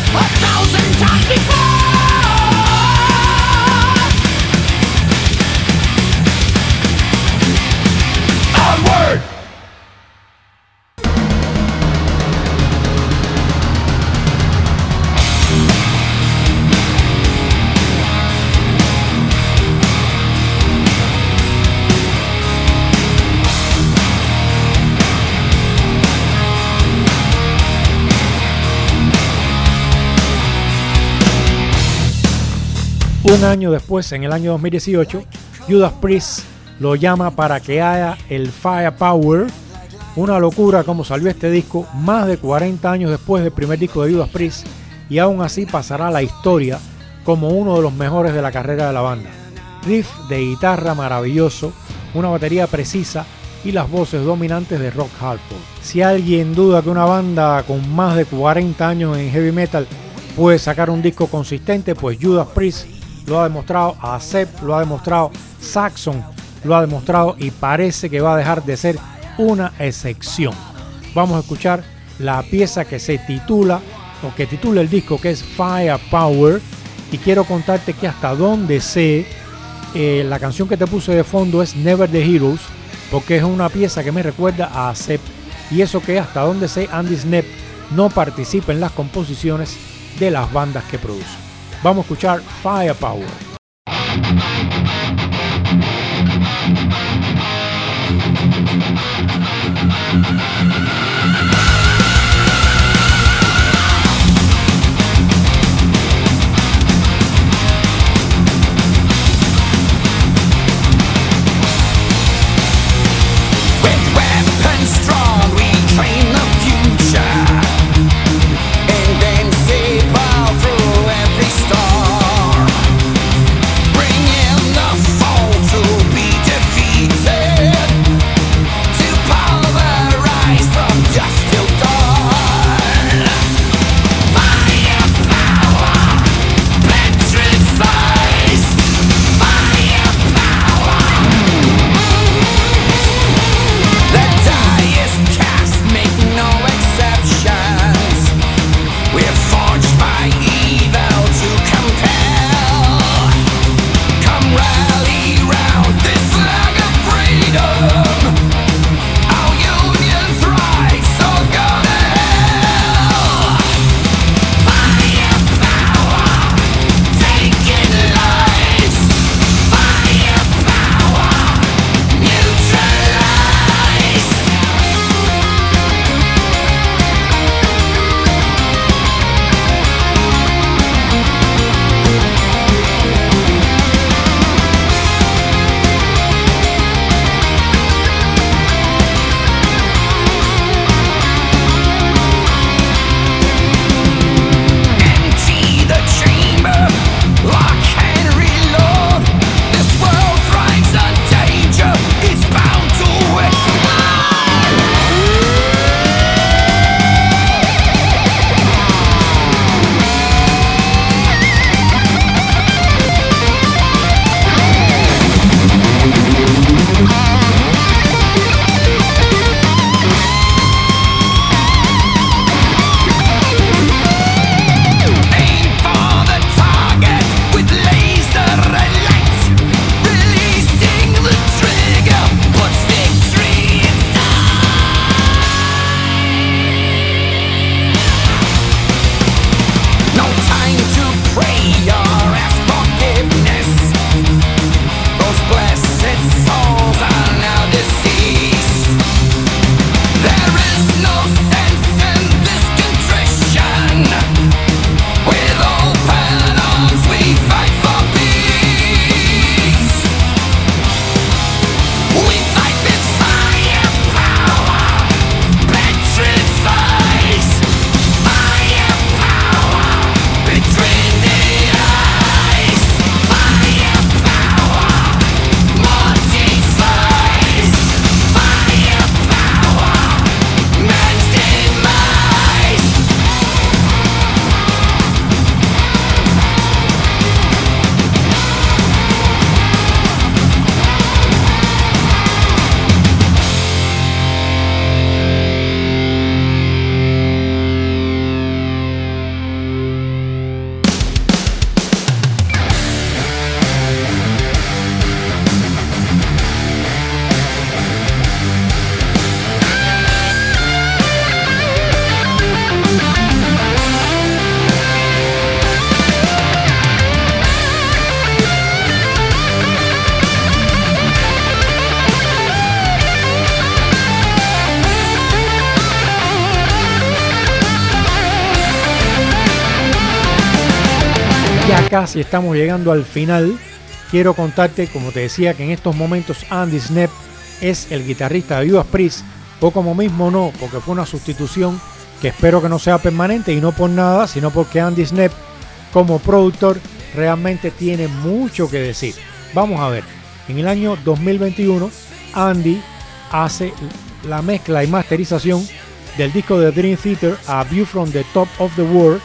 1,000 times before. Onward! Un año después, en el año 2018, Judas Priest lo llama para que haga el Firepower. Una locura como salió este disco más de 40 años después del primer disco de Judas Priest, y aún así pasará a la historia como uno de los mejores de la carrera de la banda. Riff de guitarra maravilloso, una batería precisa y las voces dominantes de Rob Halford. Si alguien duda que una banda con más de 40 años en heavy metal puede sacar un disco consistente, pues Judas Priest lo ha demostrado, Accept lo ha demostrado, Saxon lo ha demostrado y parece que va a dejar de ser una excepción. Vamos a escuchar la pieza que se titula, o que titula el disco, que es Firepower, y quiero contarte que hasta donde sé, la canción que te puse de fondo es Never the Heroes, porque es una pieza que me recuerda a Accept, y eso que hasta donde sé Andy Snap no participa en las composiciones de las bandas que produce. Vamos a escuchar Firepower. With weapons drawn, we claim the future. Invincible through every storm. Ya casi estamos llegando al final. Quiero contarte, como te decía, que en estos momentos Andy Sneap es el guitarrista de Judas Priest, o como mismo no, porque fue una sustitución que espero que no sea permanente, y no por nada, sino porque Andy Sneap como productor realmente tiene mucho que decir. Vamos a ver, en el año 2021 Andy hace la mezcla y masterización del disco de Dream Theater A View from the Top of the World,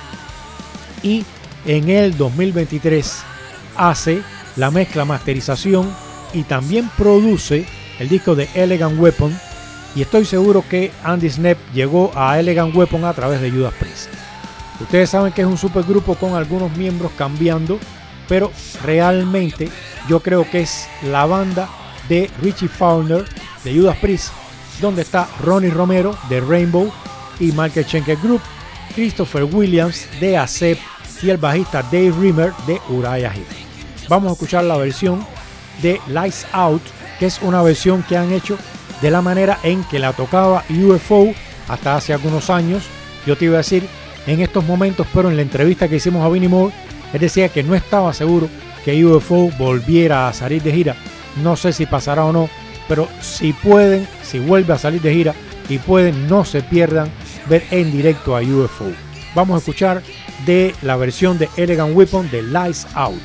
y en el 2023 hace la mezcla, masterización y también produce el disco de Elegant Weapon, y estoy seguro que Andy Sneap llegó a Elegant Weapon a través de Judas Priest. Ustedes saben que es un supergrupo con algunos miembros cambiando, pero realmente yo creo que es la banda de Richie Faulkner de Judas Priest, donde está Ronnie Romero de Rainbow y Michael Schenker Group, Christopher Williams de ASEP y el bajista Dave Rimmer de Uriah Heep. Vamos a escuchar la versión de Lights Out, que es una versión que han hecho de la manera en que la tocaba UFO hasta hace algunos años. Yo te iba a decir en estos momentos, pero en la entrevista que hicimos a Vinnie Moore, él decía que no estaba seguro que UFO volviera a salir de gira. No sé si pasará o no, pero si pueden, si vuelve a salir de gira y pueden, no se pierdan ver en directo a UFO. Vamos a escuchar de la versión de Elegant Weapon de Lights Out.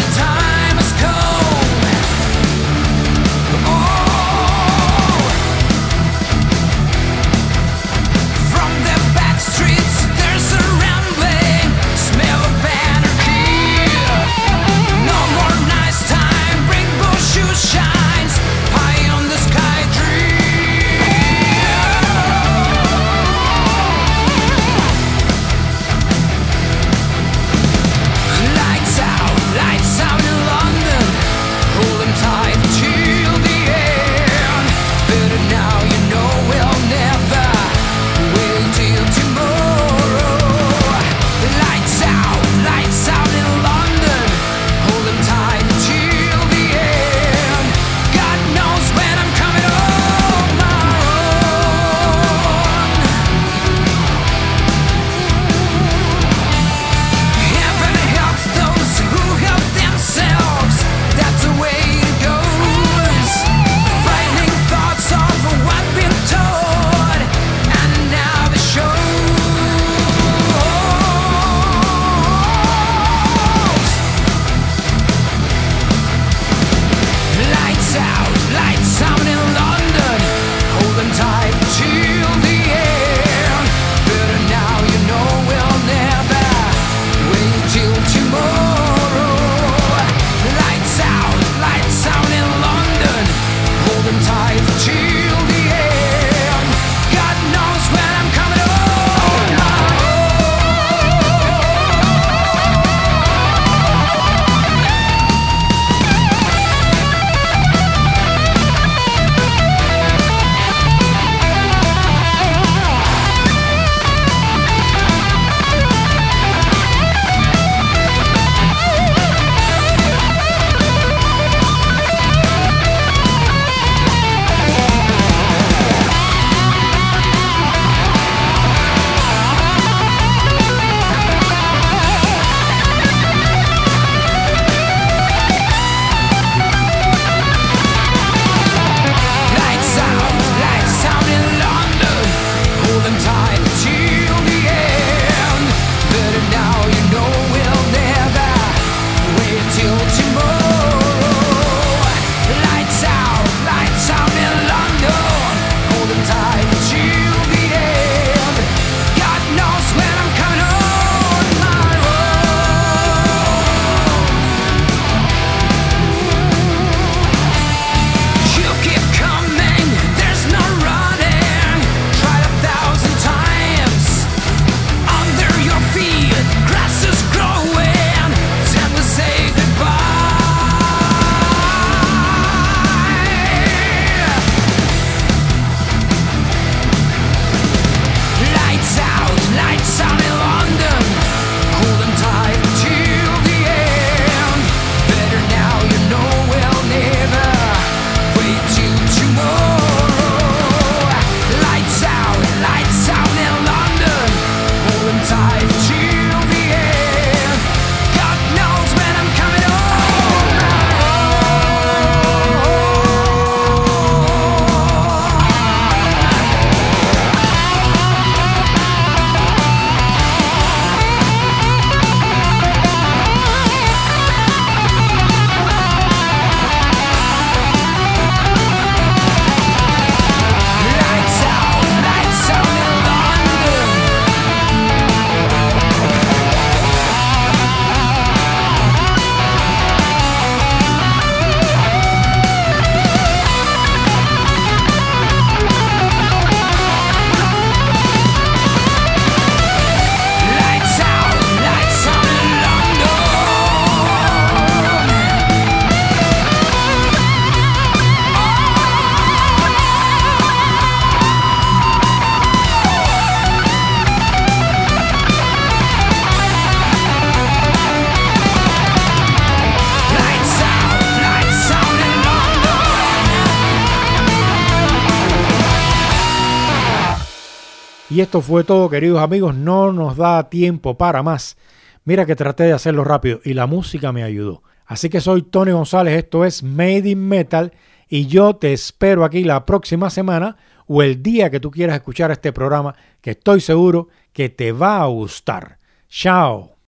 Oh Y esto fue todo, queridos amigos, no nos da tiempo para más. Mira que traté de hacerlo rápido y la música me ayudó. Así que soy Tony González, esto es Made in Metal y yo te espero aquí la próxima semana o el día que tú quieras escuchar este programa, que estoy seguro que te va a gustar. Chao.